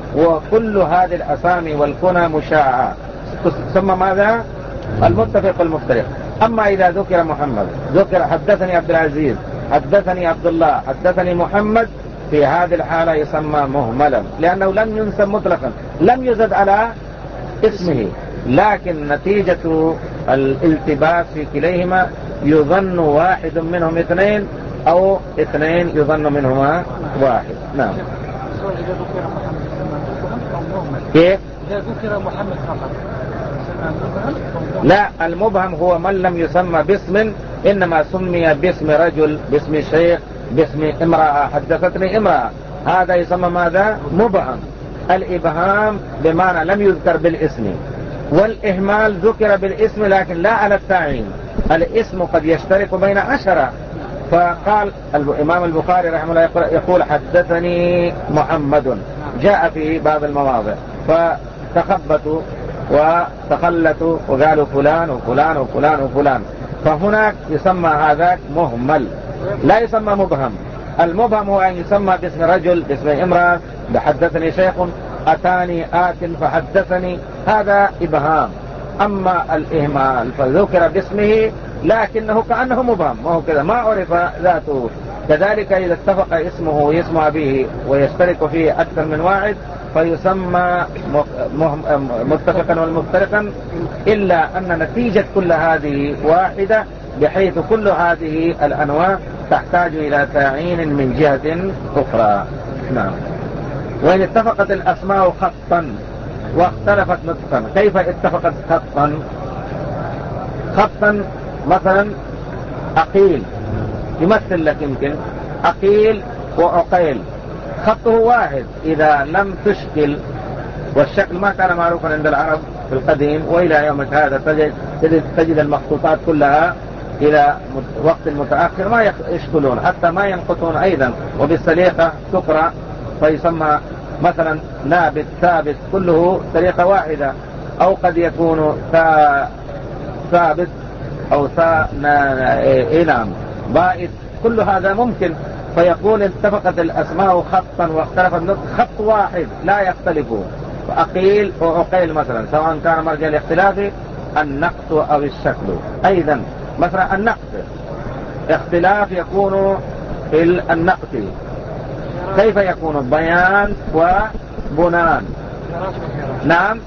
وكل هذه الأسامي والكنى مشاعة تسمى ماذا؟ المتفق والمفترق. أما إذا ذكر محمد، ذكر حدثني عبد العزيز، حدثني عبد الله، حدثني محمد، في هذه الحالة يسمى مهملا، لأنه لم ينسب مطلقا، لم يزد على اسمه، لكن نتيجة الالتباس في كليهما يظن واحد منهم اثنين أو اثنين يظن منهما واحد. نعم. إذا ذكر محمد يسمى مبهم أو مهمل؟ كيف؟ إذا ذكر محمد فقط يسمى مبهم أو مهمل؟ لا، المبهم هو من لم يسمى باسم، إنما سمي باسم رجل، باسم شيخ، باسم امرأة، حدثتني امرأة، هذا يسمى ماذا؟ مبهم. الإبهام بمعنى لم يذكر بالاسم، والإهمال ذكر بالاسم لكن لا على التعيين. الاسم قد يشترك بين عشرة، فقال الإمام البخاري رحمه الله يقول حدثني محمد، جاء في بعض المواضع فتخبطوا وتخلتوا وقالوا فلان وفلان وفلان وفلان، فهناك يسمى هذاك مهمل، لا يسمى مبهم. المبهم هو أن يسمى باسم رجل، باسم امرأة، بحدثني شيخ، أتاني آت فحدثني، هذا إبهام. أما الإهمال فذكر باسمه لكنه كأنه مبهم، ما هو كذا، ما عرف ذاته. كذلك إذا اتفق اسمه واسم أبيه ويشترك فيه أكثر من واحد فيسمى متفقا والمفترقا، إلا أن نتيجة كل هذه واحدة، بحيث كل هذه الأنواع تحتاج إلى تعيين من جهة أخرى. نعم. وإن اتفقت الأسماء خطا واختلفت نطقا، كيف اتفقت خطا؟ خطا مثلا أقيل يمثل لك، يمكن أقيل وأقيل خطه واحد إذا لم تشكل، والشكل ما كان معروفا عند العرب في القديم وإلى يومك هذا، تجد, تجد المخطوطات كلها إلى وقت متأخر ما يشكلون، حتى ما ينقطون أيضا، وبالسليقة تقرأ فيسمى مثلا نابت ثابت، كله سليقة واحدة، أو قد يكون ثابت أو ثا إنام بائت، كل هذا ممكن. فيقول اتفقت الأسماء خطا واختلف النطق، خط واحد لا يختلفون. فأقيل وأقيل مثلا، سواء كان مرجع الاختلاف النقط أو الشكل. أيضا مثلا النقط اختلاف يكون في النقط، كيف يكون؟ بيان وبنان. نعم.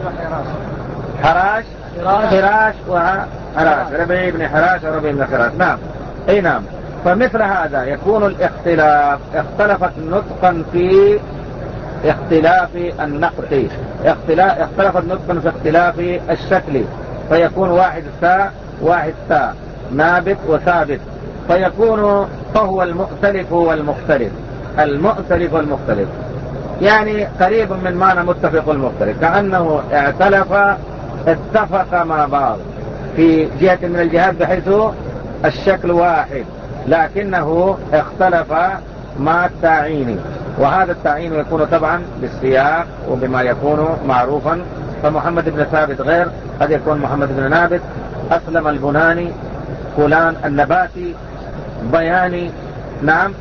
حراش حراش وحراش، ربيع بن حراش وربيع بن حراش. نعم. اي نعم. فمثل هذا يكون الاختلاف، اختلفت نطقا في اختلاف النقط، اختلاف اختلفت نطقا في اختلاف الشكل، فيكون واحد ثاء واحد ثاء، نابت وثابت، فيكون فهو المؤتلف والمختلف. المؤتلف والمختلف يعني قريب من معنى متفق والمختلف، كأنه اعتلف اتفق مع بعض في جهة من الجهات، بحيث الشكل واحد لكنه اختلف مع التعيين، وهذا التعيين يكون طبعا بالسياق وبما يكون معروفا. فمحمد بن ثابت غير، قد يكون محمد بن نابت، أسلم البناني، فلان النباتي، بياني. نعم.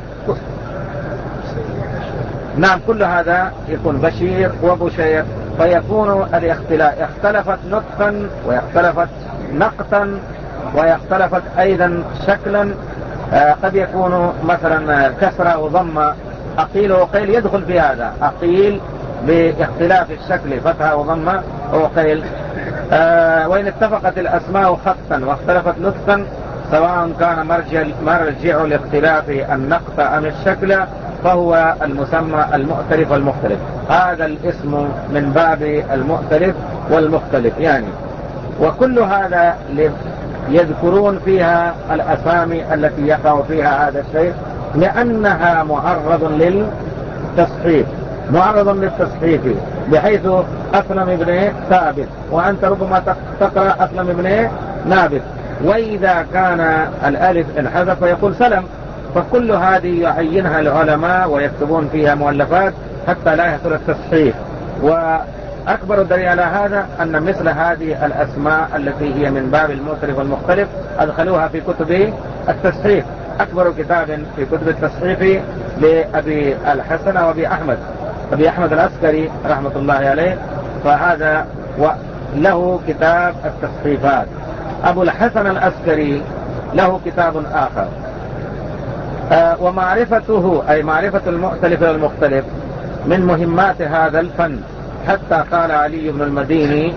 نعم. كل هذا يكون بشير وبشير، فيكون الاختلاف اختلفت نطقا ويختلفت نقطا ويختلفت أيضا شكلا. آه قد يكون مثلا كسرة وضمة، أقيل وقيل يدخل في هذا، أقيل باختلاف الشكل فتحة وضمة وقيل. آه وإن اتفقت الأسماء خطا واختلفت نطقا، سواء كان مرجع, مرجع لاختلاف النقط أم الشكل، فهو المسمى المؤتلف والمختلف. هذا الاسم من باب المؤتلف والمختلف يعني. وكل هذا يذكرون فيها الأسامي التي يقع فيها هذا الشيء، لأنها معرض للتصحيف، معرض للتصحيف، بحيث أسلم ابن ثابت وأنت ربما تقرأ أسلم ابن نابت، وإذا كان الألف انحذف فيقول سلم. فكل هذه يعينها العلماء ويكتبون فيها مؤلفات حتى لا يحصل التصحيف. وأكبر دليل على هذا أن مثل هذه الأسماء التي هي من باب المؤتلف والمختلف أدخلوها في كتب التصحيف. أكبر كتاب في كتب التصحيف لأبي الحسن وأبي أحمد، أبي أحمد العسكري رحمة الله عليه، فهذا له كتاب التصحيفات. أبو الحسن العسكري له كتاب آخر. آه ومعرفته أي معرفة المؤتلف والمختلف من مهمات هذا الفن، حتى قال علي بن المديني: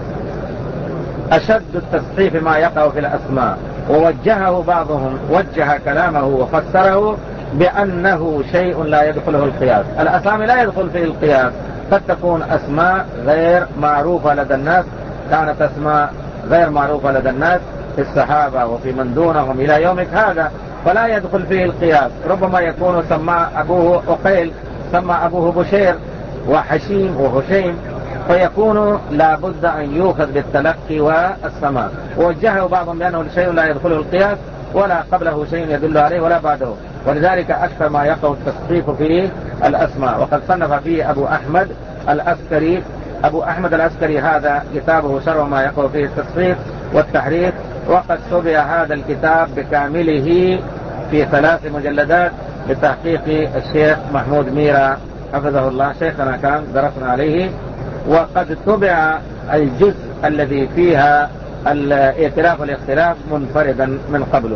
أشد التصحيف ما يقع في الأسماء. ووجهه بعضهم، وجه كلامه وفسره بأنه شيء لا يدخله القياس. الأسامي لا يدخل فيه القياس، قد تكون أسماء غير معروفة لدى الناس، كانت أسماء غير معروفة لدى الناس في الصحابة وفي من دونهم إلى يومك هذا، فلا يدخل فيه القياس. ربما يكون سمى أبوه أقيل، سمى أبوه بشير وحشيم وهشيم، فيكون لا بد أن يؤخذ بالتلقي والسماع. ووجهه بعضهم بأنه شيء لا يدخله القياس، ولا قبله شيء يدل عليه ولا بعده، ولذلك أكثر ما يقع التصحيف في الأسماء. وقد صنف فيه أبو أحمد العسكري. أبو أحمد العسكري هذا كتابه شرع ما يقع فيه التصحيف والتحريف، وقد طبع هذا الكتاب بكامله في ثلاث مجلدات بتحقيق الشيخ محمود ميرا حفظه الله، شيخنا كان درسنا عليه. وقد طبع الجزء الذي فيها الائتلاف والاختلاف منفردا من قبله.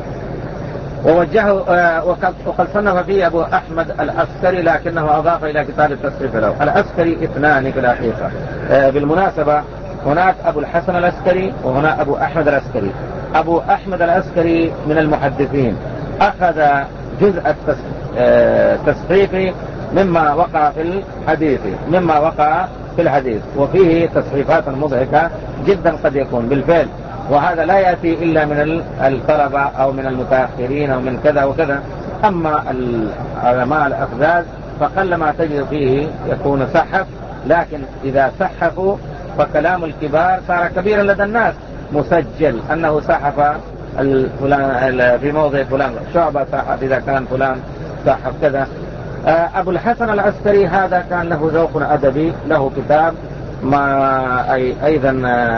ووجهه وقد, وقد صنف فيه أبو أحمد العسكري، لكنه أضاف إلى كتاب التصحيف له. العسكري اثنان في الحقيقة بالمناسبة، هناك أبو الحسن العسكري وهنا أبو أحمد العسكري. أبو أحمد العسكري من المحدثين، أخذ جزء التصحيف مما وقع في الحديث مما وقع في الحديث وفيه تصحيفات مضحكة جدا قد يكون بالفعل، وهذا لا يأتي إلا من الطلبة أو من المتأخرين أو من كذا وكذا. أما العلماء الأفذاذ فقلما تجد فيه يكون صحف، لكن إذا صحفوا فكلام الكبار صار كبيرا لدى الناس، مسجل أنه صحف الفلان في موضع فلان، شعبة صحف إذا كان فلان صحف كذا. أبو الحسن العسكري هذا كان له ذوق أدبي، له كتاب ما أي أيضا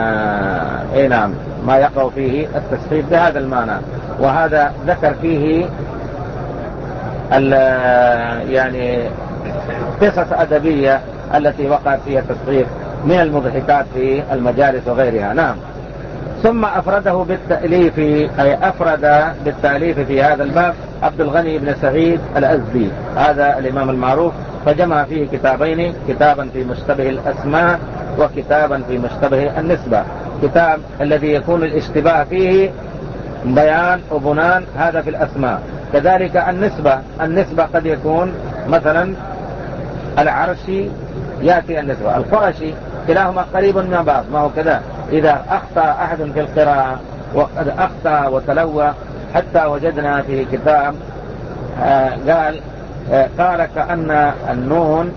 أي نعم ما يقع فيه التصحيف بهذا المعنى، وهذا ذكر فيه يعني قصص أدبية التي وقعت فيها التصحيف من المضحكات في المجالس وغيرها. نعم. ثم أفرده بالتأليف، أي أفرد بالتأليف في هذا الباب عبد الغني بن سعيد الأزدي، هذا الإمام المعروف، فجمع فيه كتابين: كتابا في مشتبه الأسماء وكتابا في مشتبه النسبة. كتاب الذي يكون الاشتباه فيه بيان وبنان، هذا في الأسماء. كذلك النسبة، النسبة قد يكون مثلا العرشي يأتي النسبة القرشي، كلاهما قريب من بعض، ما هو كذا. إذا أخطأ أحد في القراءة وقد أخطأ وتلوى، حتى وجدنا في كتاب آه قال آه قال كأن النون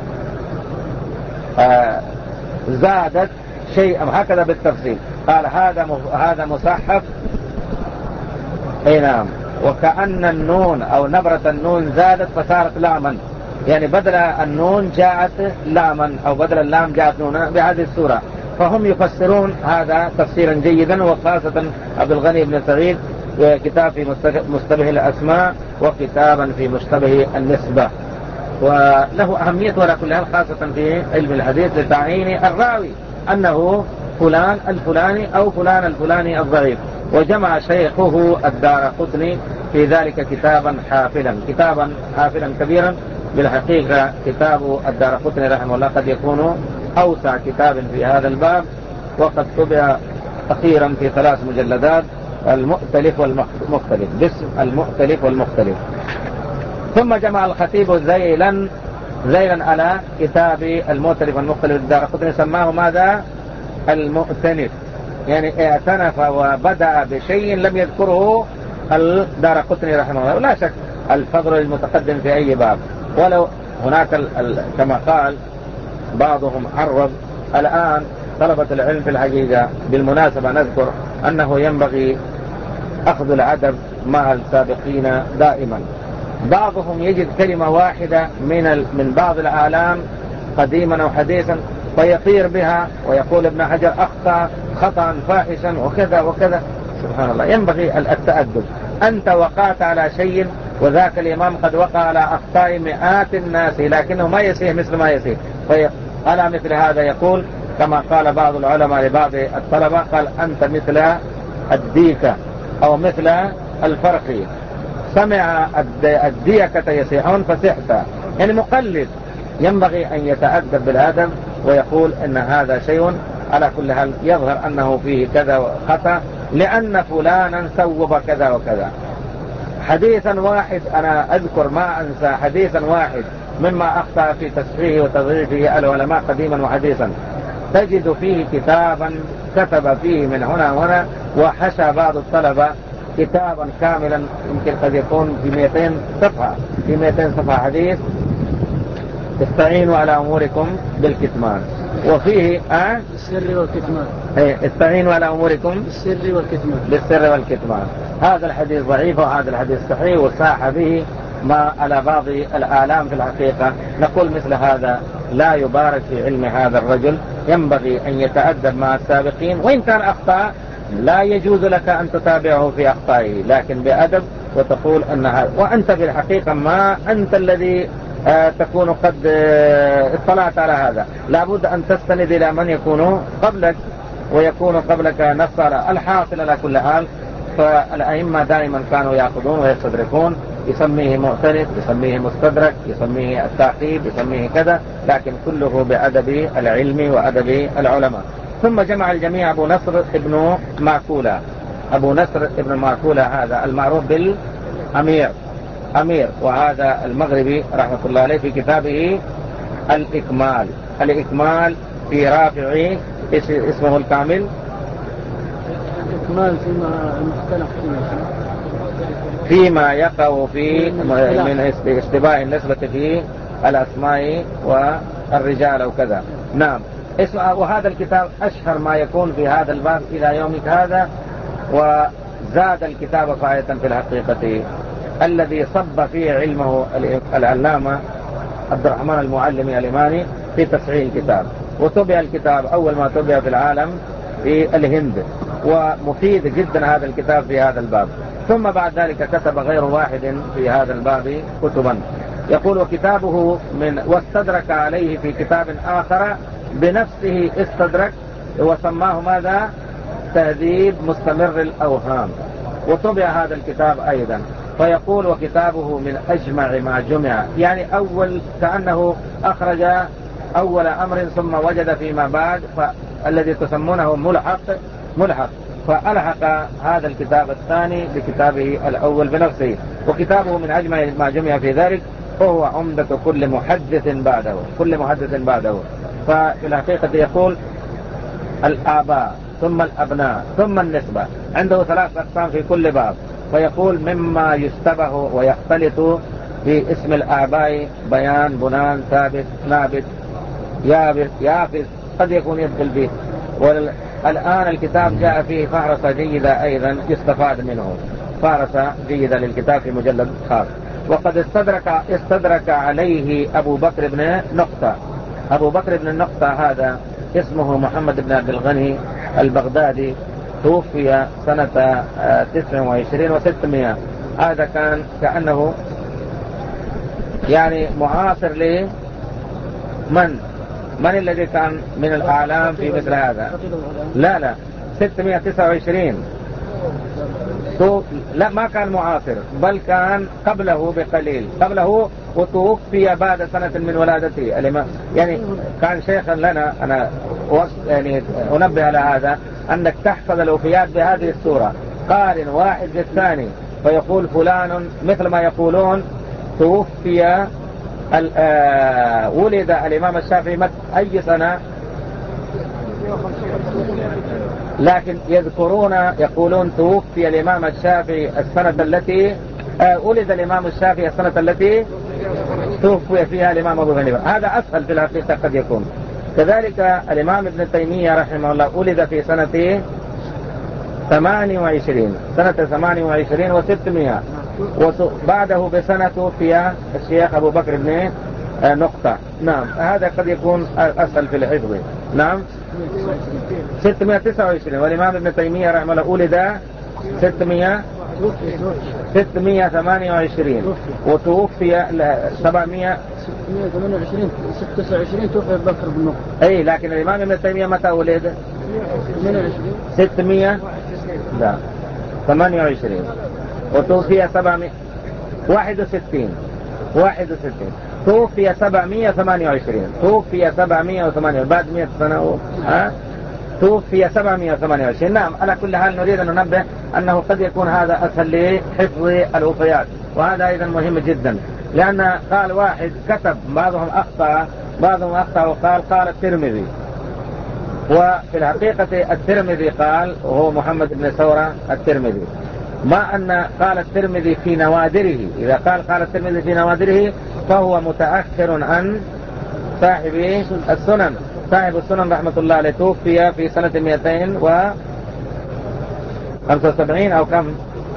آه زادت شيئا، هكذا بالتفصيل قال هذا هذا مصحف. اي نعم. وكأن النون أو نبرة النون زادت فصارت لاما، يعني بدل النون جاءت لاما أو بدل اللام جاءت نونا بهذه الصورة. فهم يفسرون هذا تفسيرا جيدا، وخاصة عبد الغني بن سعيد كتاب في مشتبه الأسماء وكتابا في مشتبه النسبة، وله أهمية ولا كل حال، خاصة في علم الحديث لتعيين الراوي أنه فلان الفلاني أو فلان الفلاني الضعيف. وجمع شيخه الدارقطني في ذلك كتابا حافلا كتابا حافلا كبيرا. بالحقيقة كتاب الدارقطني رحمه الله قد يكون أوسع كتاب في هذا الباب، وقد طبع أخيرا في ثلاث مجلدات: المؤتلف والمختلف، باسم المؤتلف والمختلف. ثم جمع الخطيب ذيلا ذيلا على كتاب المؤتلف والمختلف الدارقطني، سماه ماذا؟ المؤتنف، يعني اعتنف وبدأ بشيء لم يذكره الدارقطني رحمه الله. ولا شك الفضل المتقدم في أي باب، ولو هناك ال ال كما قال بعضهم عرض. الآن طلبة العلم في الحقيقة بالمناسبة نذكر أنه ينبغي أخذ العدب مع السابقين دائما. بعضهم يجد كلمة واحدة من من بعض الأعلام قديما أو حديثا فيطير بها ويقول ابن حجر أخطأ خطأ فاحشا وكذا وكذا. سبحان الله، ينبغي التأدب. أنت وقعت على شيء وذاك الإمام قد وقع على أخطاء مئات الناس لكنه ما يسيه مثل ما يسيه. فعلى مثل هذا يقول كما قال بعض العلماء لبعض الطلبة، قال أنت مثل الديكة أو مثل الفرخي، سمع الديكة يسيحون فسحت، يعني مقلد. ينبغي أن يتأدب بالأدب ويقول إن هذا شيء على كل حال يظهر أنه فيه كذا خطأ لأن فلانا سوب كذا وكذا. حديثا واحد أنا أذكر ما أنسى حديثا واحد مما أخطأ في تصحيحه وتضعيفه العلماء قديما وحديثا، تجد فيه كتابا كتب فيه من هنا وهنا، وحشى بعض الطلبة كتابا كاملا يمكن قد يكون في مئتين صفحة في مئتين صفحة حديث استعينوا على أموركم بالكتمان، وفيه أه بالسر والكتمان. ايه استعينوا على أموركم بالسر والكتمان بالسر والكتمان. هذا الحديث ضعيف وهذا الحديث صحيح، وساح به ما على بعض الآلام في الحقيقة. نقول مثل هذا لا يبارك في علم هذا الرجل، ينبغي أن يتأدب مع السابقين، وإن كان أخطأ لا يجوز لك أن تتابعه في أخطائه، لكن بأدب وتقول أن هذا، وأنت في الحقيقة ما أنت الذي آه تكون قد آه اطلعت على هذا، لابد أن تستند إلى من يكون قبلك ويكون قبلك نصارى. الحاصل على كل حال فالأئمة دائما كانوا يأخذون ويستدركون، يسميه معترف، يسميه مستدرك، يسميه التعقيب، يسميه كذا، لكن كله بأدب العلم وأدب العلماء. ثم جمع الجميع أبو نصر ابن معقولة. أبو نصر ابن معقولة هذا المعروف بالأمير أمير، وهذا المغربي رحمة الله عليه في كتابه الإكمال. الإكمال في رافع اسمه الكامل الإكمال فيما المختلف فيه فيما يقع في من اشتباه النسبة في الأسماء والرجال وكذا. نعم. وهذا الكتاب أشهر ما يكون في هذا الباب إلى يومك هذا، وزاد الكتاب فائدة في الحقيقة. الذي صب فيه علمه العلامة عبد الرحمن المعلمي اليماني في تصحيح الكتاب، وطبع الكتاب أول ما طبع في العالم في الهند، ومفيد جدا هذا الكتاب في هذا الباب. ثم بعد ذلك كتب غير واحد في هذا الباب كتبا. يقول وكتابه من واستدرك عليه في كتاب آخر بنفسه استدرك، وسماه ماذا؟ تهذيب مستمر الأوهام، وطبع هذا الكتاب أيضا. فيقول وكتابه من أجمع ما جمع، يعني أول كأنه أخرج أول أمر ثم وجد فيما بعد، فالذي تسمونه ملحق ملحق فألحق هذا الكتاب الثاني بكتابه الأول بنفسه. وكتابه من أجمع ما جمع في ذلك، وهو عمدة كل محدث بعده كل محدث بعده. ففي الحقيقة يقول الآباء ثم الأبناء ثم النسبة، عنده ثلاث أقسام في كل باب. فيقول مما يشتبه ويختلط في اسم الآباء بيان بنان ثابت نابت يابس يافس، قد يكون يدخل فيه. والآن الكتاب جاء فيه فهرسة جيدة أيضا يستفاد منه، فهرسة جيدة للكتاب في مجلد خاص. وقد استدرك استدرك عليه أبو بكر بن نقطة. أبو بكر بن النقطة هذا اسمه محمد بن عبد الغني البغدادي، توفي سنة تسعة وعشرين وستمائة. هذا كان كأنه يعني معاصر لي من من الذي كان من الأعلام في مثل هذا؟ لا لا ستمائة وتسعة وعشرين، لا ما كان معاصر، بل كان قبله بقليل، قبله، وتوفي بعد سنة من ولادته. يعني كان شيخا لنا. أنا يعني أنبه على هذا، أنك تحفظ الوفيات بهذه الصورة، قارن واحد بالثاني، فيقول فلان مثل ما يقولون توفي آه ولد الإمام الشافعي أي سنة، لكن يذكرون يقولون توفي الإمام الشافعي السنة التي آه ولد الإمام الشافعي السنة التي توفي فيها الإمام أبو حنيفة. هذا أسهل في الحقيقة قد يكون. كذلك الإمام ابن تيمية رحمه الله ولد في سنة ثمانية وعشرين سنة ثمانية وعشرين وستمائة، وبعده بسنة توفي الشيخ أبو بكر بن نقطة. نعم هذا قد يكون أسهل في الحفظ. نعم ستمائة وتسعة وعشرين، والإمام ابن تيمية رحمه الله ولد ستمائة ستمائة وثمانية وعشرين وتوفي سبعمائة ستمائة وثمانية وعشرين ستة وعشرين توفي أبو بكر بن نقطة. أي لكن الإمام ابن تيمية متى ولد؟ ثمانية وعشرين ستمائة لا ثمانية وعشرين وتوفي سبعمائة واحد وستين واحد وستين توفي سبعمائة وثمانية وعشرين توفي سبعمائة وثمانية بعد مئة سنة ها توفي سبعمائة وثمانية وعشرين. نعم على كل حال نريد أن ننبه أنه قد يكون هذا أسهل لحفظ الوفيات، وهذا أيضا مهم جدا، لأن قال واحد كتب بعضهم أخطأ بعضهم أخطأ وقال قال الترمذي، وفي الحقيقة الترمذي قال وهو محمد بن ثورة الترمذي، ما أن قال الترمذي في نوادره. إذا قال قال الترمذي في نوادره فهو متأخر عن صاحب السنن. صاحب السنن رحمة الله عليه توفي في سنة مئتين وخمسة وسبعين أو كم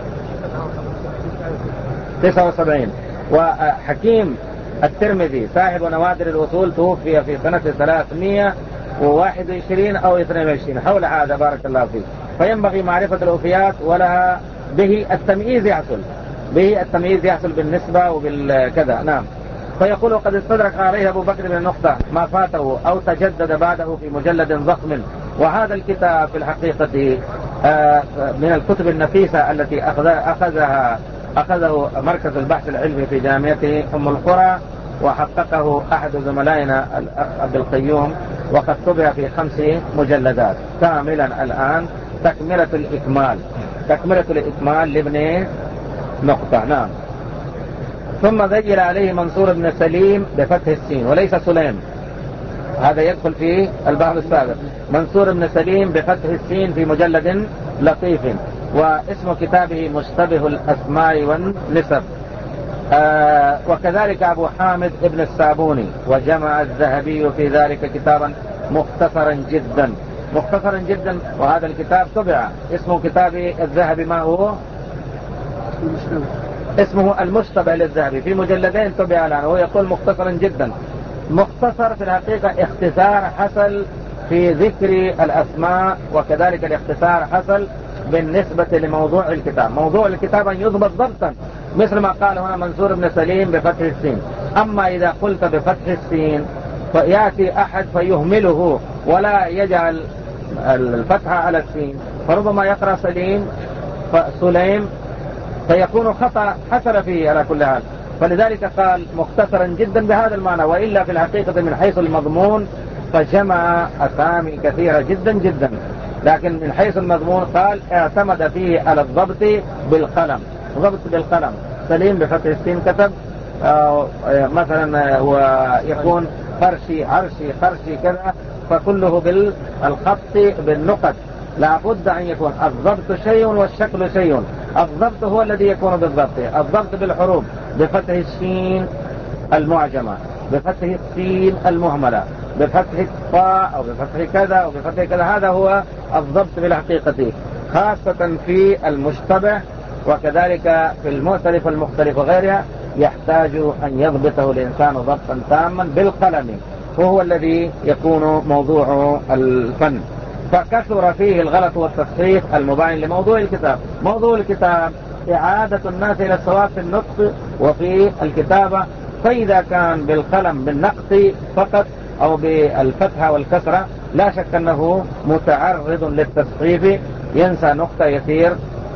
تسعة وسبعين، وحكيم الترمذي صاحب نوادر الوصول توفي في سنة ثلاثمائة وواحد وعشرين أو اثنين وعشرين حول هذا. بارك الله فيك. فينبغي معرفة الوفيات ولها به التمييز يحصل به التمييز يحصل بالنسبة وبالكذا. نعم. فيقول قد استدرك عليه أبو بكر بن النقطة ما فاته أو تجدد بعده في مجلد ضخم. وهذا الكتاب في الحقيقة من الكتب النفيسة التي أخذها أخذه مركز البحث العلمي في جامعة أم القرى، وحققه أحد زملائنا عبد القيوم، وقد طبع في خمس مجلدات كاملا الآن. تكملة الإكمال تكملة الإكمال لابن نقطة. نعم. ثم ذيل عليه منصور بن سليم بفتح السين وليس سليم، هذا يدخل في البحث السابق. منصور بن سليم بفتح السين في مجلد لطيف، واسم كتابه مشتبه الأسماء والنسب. آه وكذلك أبو حامد ابن السابوني، وجمع الذهبي في ذلك كتابا مختصرا جدا مختصرا جدا وهذا الكتاب طبع. اسم كتاب الذهبي ما هو؟ اسمه المشتبه للذهبي، في مجلدين طبع الآن، وهو يقول مختصرا جدا. مختصر في الحقيقة اختصار حصل في ذكر الأسماء، وكذلك الاختصار حصل بالنسبة لموضوع الكتاب. موضوع الكتاب أن يضبط ضبطا مثل ما قال هنا منصور بن سليم بفتح السين. أما إذا قلت بفتح السين فيأتي أحد فيهمله ولا يجعل الفتحة على السين، فربما يقرأ سليم فسليم فيكون خطأ حصل فيه على كل حال. فلذلك قال مختصرا جدا بهذا المعنى، وإلا في الحقيقة من حيث المضمون فجمع أسامي كثيرة جدا جدا، لكن من حيث المضمون قال اعتمد فيه على الضبط بالقلم. ضبط بالقلم. سليم بفتح السين كتب آه مثلا ويكون فرشي عرشي خرشي كذا، فكله بالخط بالنقط. لا بد أن يكون الضبط شيء والشكل شيء. الضبط هو الذي يكون بالضبط. الضبط بالحروف بفتح السين المعجمة، بفتح السين المهملة، بفتح الطاء أو بفتح كذا أو بفتح كذا، هذا هو الضبط بالحقيقة، خاصة في المشتبه، وكذلك في المؤتلف والمختلف وغيرها يحتاج أن يضبطه الإنسان ضبطا تاما بالقلم، وهو الذي يكون موضوع الفن. فكثر فيه الغلط والتصحيح المباين لموضوع الكتاب. موضوع الكتاب إعادة الناس إلى الصواب في النطق وفي الكتابة، فإذا كان بالقلم بالنقط فقط أو بالفتحة والكسرة لا شك أنه متعرض للتصحيف، ينسى نقطة يسير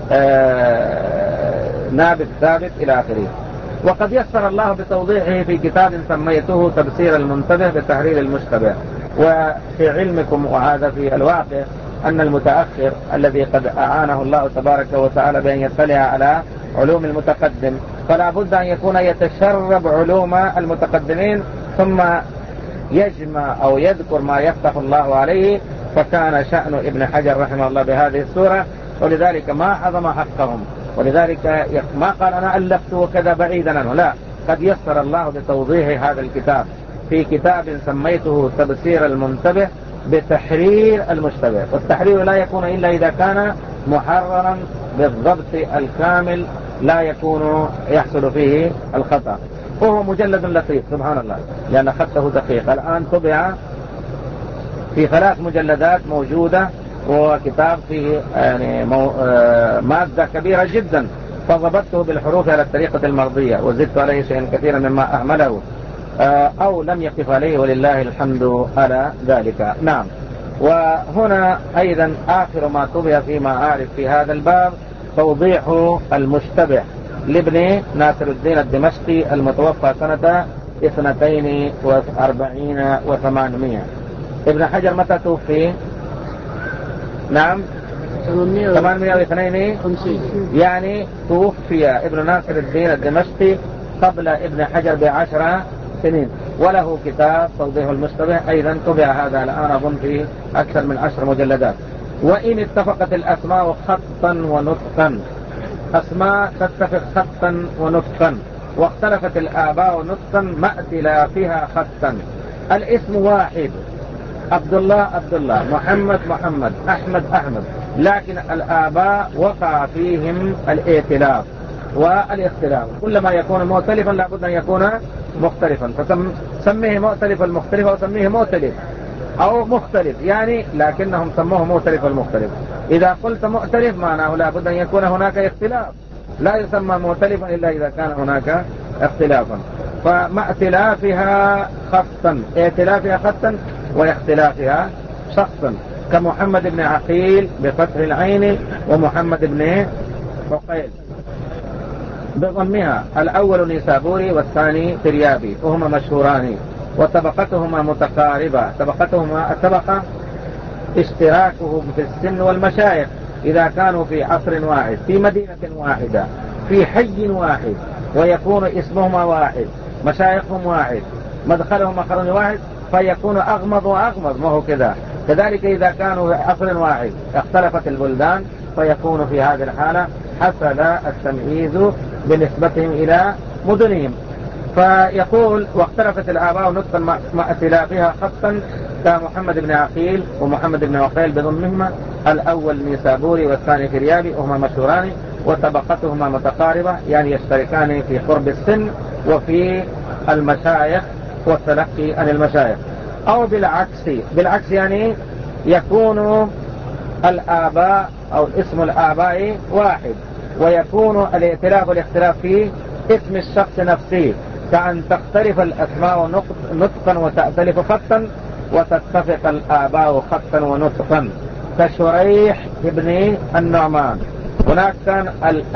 نابت ثابت إلى آخره. وقد يسر الله بتوضيحه في كتاب سميته تبصير المنتبه بتحرير المشتبه. وفي علمكم وهذا في الواقع أن المتأخر الذي قد أعانه الله تبارك وتعالى بأن يطلع على علوم المتقدم فلا بد أن يكون يتشرب علوم المتقدمين ثم يجمع أو يذكر ما يفتح الله عليه. فكان شأن ابن حجر رحمه الله بهذه السورة، ولذلك ما حظم حقهم، ولذلك ما قال أنا ألفت وكذا بعيدا عنه، لا، قد يسر الله بتوضيح هذا الكتاب في كتاب سميته تبصير المنتبه بتحرير المشتبه. والتحرير لا يكون إلا إذا كان محررا بالضبط الكامل، لا يكون يحصل فيه الخطأ. وهو مجلد لطيف سبحان الله، لأن خطه دقيق. الآن طبع في ثلاث مجلدات موجودة وكتاب فيه يعني مو... آه مادة كبيرة جدا، فضبطته بالحروف على الطريقة المرضية وزدت عليه شيئا كثيرا مما أهمله آه أو لم يقف عليه، ولله الحمد على ذلك. نعم. وهنا أيضا آخر ما طبع في معارف في هذا الباب توضيح المشتبه لابن ناصر الدين الدمشقي المتوفى سنة اثنتين واربعين وثمانمائة. ابن حجر متى توفي؟ نعم ثمانمائة واثنين، يعني توفي ابن ناصر الدين الدمشقي قبل ابن حجر بعشر سنين، وله كتاب توضيح المشتبه أيضا طبع هذا الآن أظن في أكثر من عشر مجلدات. وإن اتفقت الأسماء خطا ونطقا، أسماء تتفق خطا ونطقا، واختلفت الآباء نطقا ما ائتلافها خطا. الاسم واحد، عبد الله عبد الله، محمد محمد، أحمد أحمد، لكن الآباء وقع فيهم الائتلاف والاختلاف. كلما يكون مختلفا لابد أن يكون مختلفا، فسميه مختلف المختلف أو سميه مختلف أو مختلف، يعني لكنهم سموه مختلف المختلف. إذا قلت مختلف معناه لابد أن يكون هناك اختلاف، لا يسمى مختلفا إلا إذا كان هناك اختلافا. فمع ائتلافها خطا، ائتلافها خطا واختلافها شخصا، كمحمد بن عقيل بفتح العين ومحمد بن عقيل بضمها. الأول نيسابوري والثاني فريابي، وهما مشهوران وطبقتهما متقاربة. طبقتهما الطبقة اشتراكهم في السن والمشايخ إذا كانوا في عصر واحد، في مدينة واحدة، في حي واحد، ويكون اسمهما واحد، مشايخهم واحد، مدخلهم مخرج واحد، فيكون أغمض وأغمض، ما هو كذا. كذلك إذا كانوا في عصر واحد اختلفت البلدان، فيكون في هذه الحالة حصل التمييز بنسبتهم إلى مدنهم. فيقول واختلفت الآباء نطقا مع ائتلافها خطا، كمحمد بن عقيل ومحمد بن عقيل بضمهما. الأول نيسابوري والثاني فريابي، وهما مشهوران وطبقتهما متقاربة، يعني يشتركان في قرب السن وفي المشايخ والتلقي عن المشايخ. أو بالعكس، بالعكس يعني يكون الآباء أو اسم الآباء واحد، ويكون الائتلاف والاختلاف في اسم الشخص نفسه، كأن تختلف الأسماء نطقا وتختلف خطا، وتتفق الآباء خطا ونطقا، كشريح ابن النعمان. هناك كان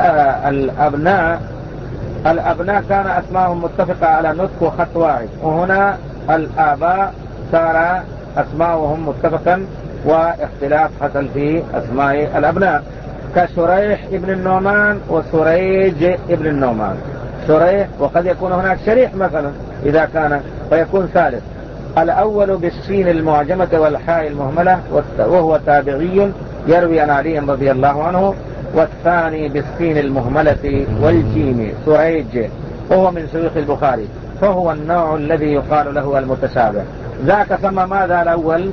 الأبناء الأبناء كان أسماءهم متفقة على نطق وخط واحد، وهنا الآباء صار أسماءهم متفقا واختلاف حصل في أسماء الأبناء، كشريح ابن النعمان وسريج ابن النعمان. شريح، وقد يكون هناك شريح مثلا إذا كان، فيكون ثالث. الأول بالسين المعجمة والحاء المهملة وهو تابعي يروي عن علي رضي الله عنه، والثاني بالسين المهملة والجيم سريج، وهو من شيوخ البخاري، فهو النوع الذي يقال له المتشابه. ذاك سمى ماذا الأول؟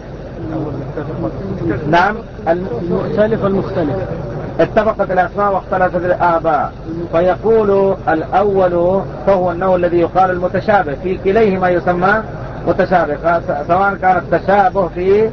نعم المختلف المختلف. اتفقت الأسماء واختلفت الآباء، فيقول الأول فهو النوع الذي يقال المتشابه، في كليهما يسمى متشابه، سواء كان التشابه في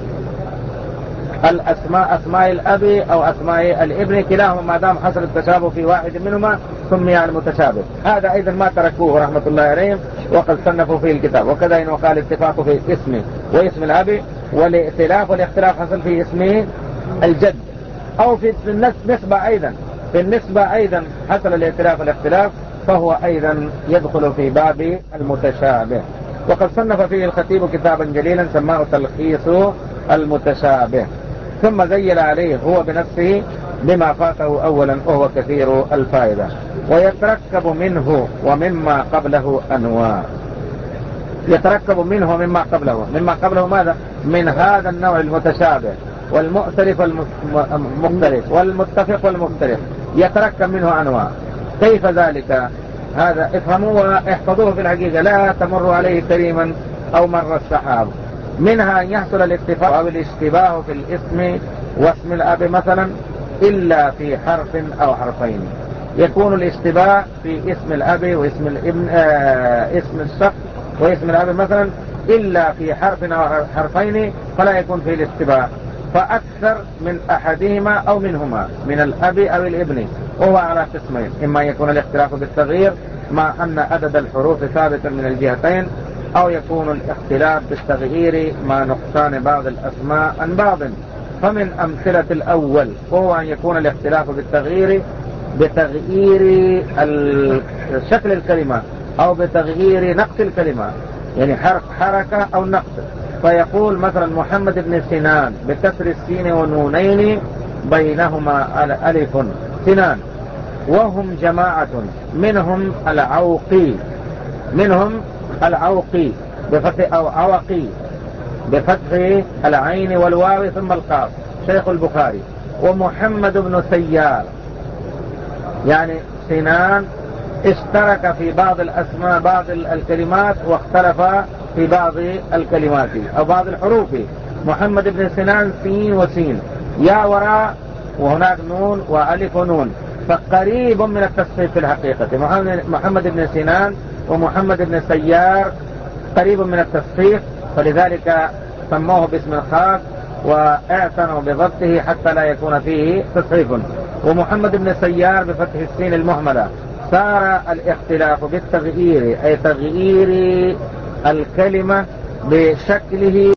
الأسماء، أسماء الأب أو أسماء الابن، كلاهما ما دام حصل التشابه في واحد منهما سمي المتشابه. هذا أيضا ما تركوه رحمة الله عليهم، وقد صنفوا فيه الكتاب. وكذا إنه قال اتفاق في اسم واسم الأب، والائتلاف والاختلاف حصل في اسم الجد، أو في النسبة أيضا، في النسبة أيضا حصل الائتلاف والاختلاف، فهو أيضا يدخل في باب المتشابه. وقد صنف فيه الخطيب كتابا جليلا سماه تلخيص المتشابه، ثم زيل عليه هو بنفسه بما فاته أولا وهو كثير الفائدة. ويتركب منه ومما قبله أنواع، يتركب منه ومما قبله. مما قبله ماذا؟ من هذا النوع المتشابه والمؤتلف والمختلف والمتفق والمختلف، يتركب منه أنواع. كيف ذلك؟ هذا افهموه واحفظوه في الحقيقة، لا تمر عليه كريما أو مر السحاب. منها أن يحصل الاتفاق أو الاشتباه في الاسم واسم الأب مثلا إلا في حرف أو حرفين. يكون الاشتباه في اسم الأب واسم الابن، آه اسم الشخص واسم الأب مثلا إلا في حرف أو حرفين، فلا يكون فيه الاشتباه. فأكثر من أحدهما أو منهما من الأب أو الابن، وهو على قسمين: إما يكون الاختلاف بالتغيير مع أن عدد الحروف ثابت من الجهتين، أو يكون الاختلاف بالتغيير مع نقصان بعض الأسماء عن بعض. فمن أمثلة الأول هو أن يكون الاختلاف بالتغيير بتغيير شكل الكلمة أو بتغيير نقص الكلمة، يعني حرف حركة أو نقص. فيقول مثلا محمد بن سنان بكسر السين ونونين بينهما ألف سنان، وهم جماعة منهم العوقي منهم العوقي بفتح أو عوقي بفتح العين والواو ثم القاف شيخ البخاري. ومحمد بن سيار، يعني سنان اشترك في بعض الأسماء بعض الكلمات واختلف في بعض الكلمات أو بعض الحروف. محمد بن سنان سين وسين، يا وراء وهناك نون وألف ونون، فقريب من التصحيف في الحقيقة. محمد بن سنان ومحمد بن سيار قريب من التصحيف، فلذلك سموه باسم خاص واعتنوا بضبطه حتى لا يكون فيه تصحيف. ومحمد بن سيار بفتح السين المهملة. صار الاختلاف بالتغيير، أي تغيير الكلمة بشكله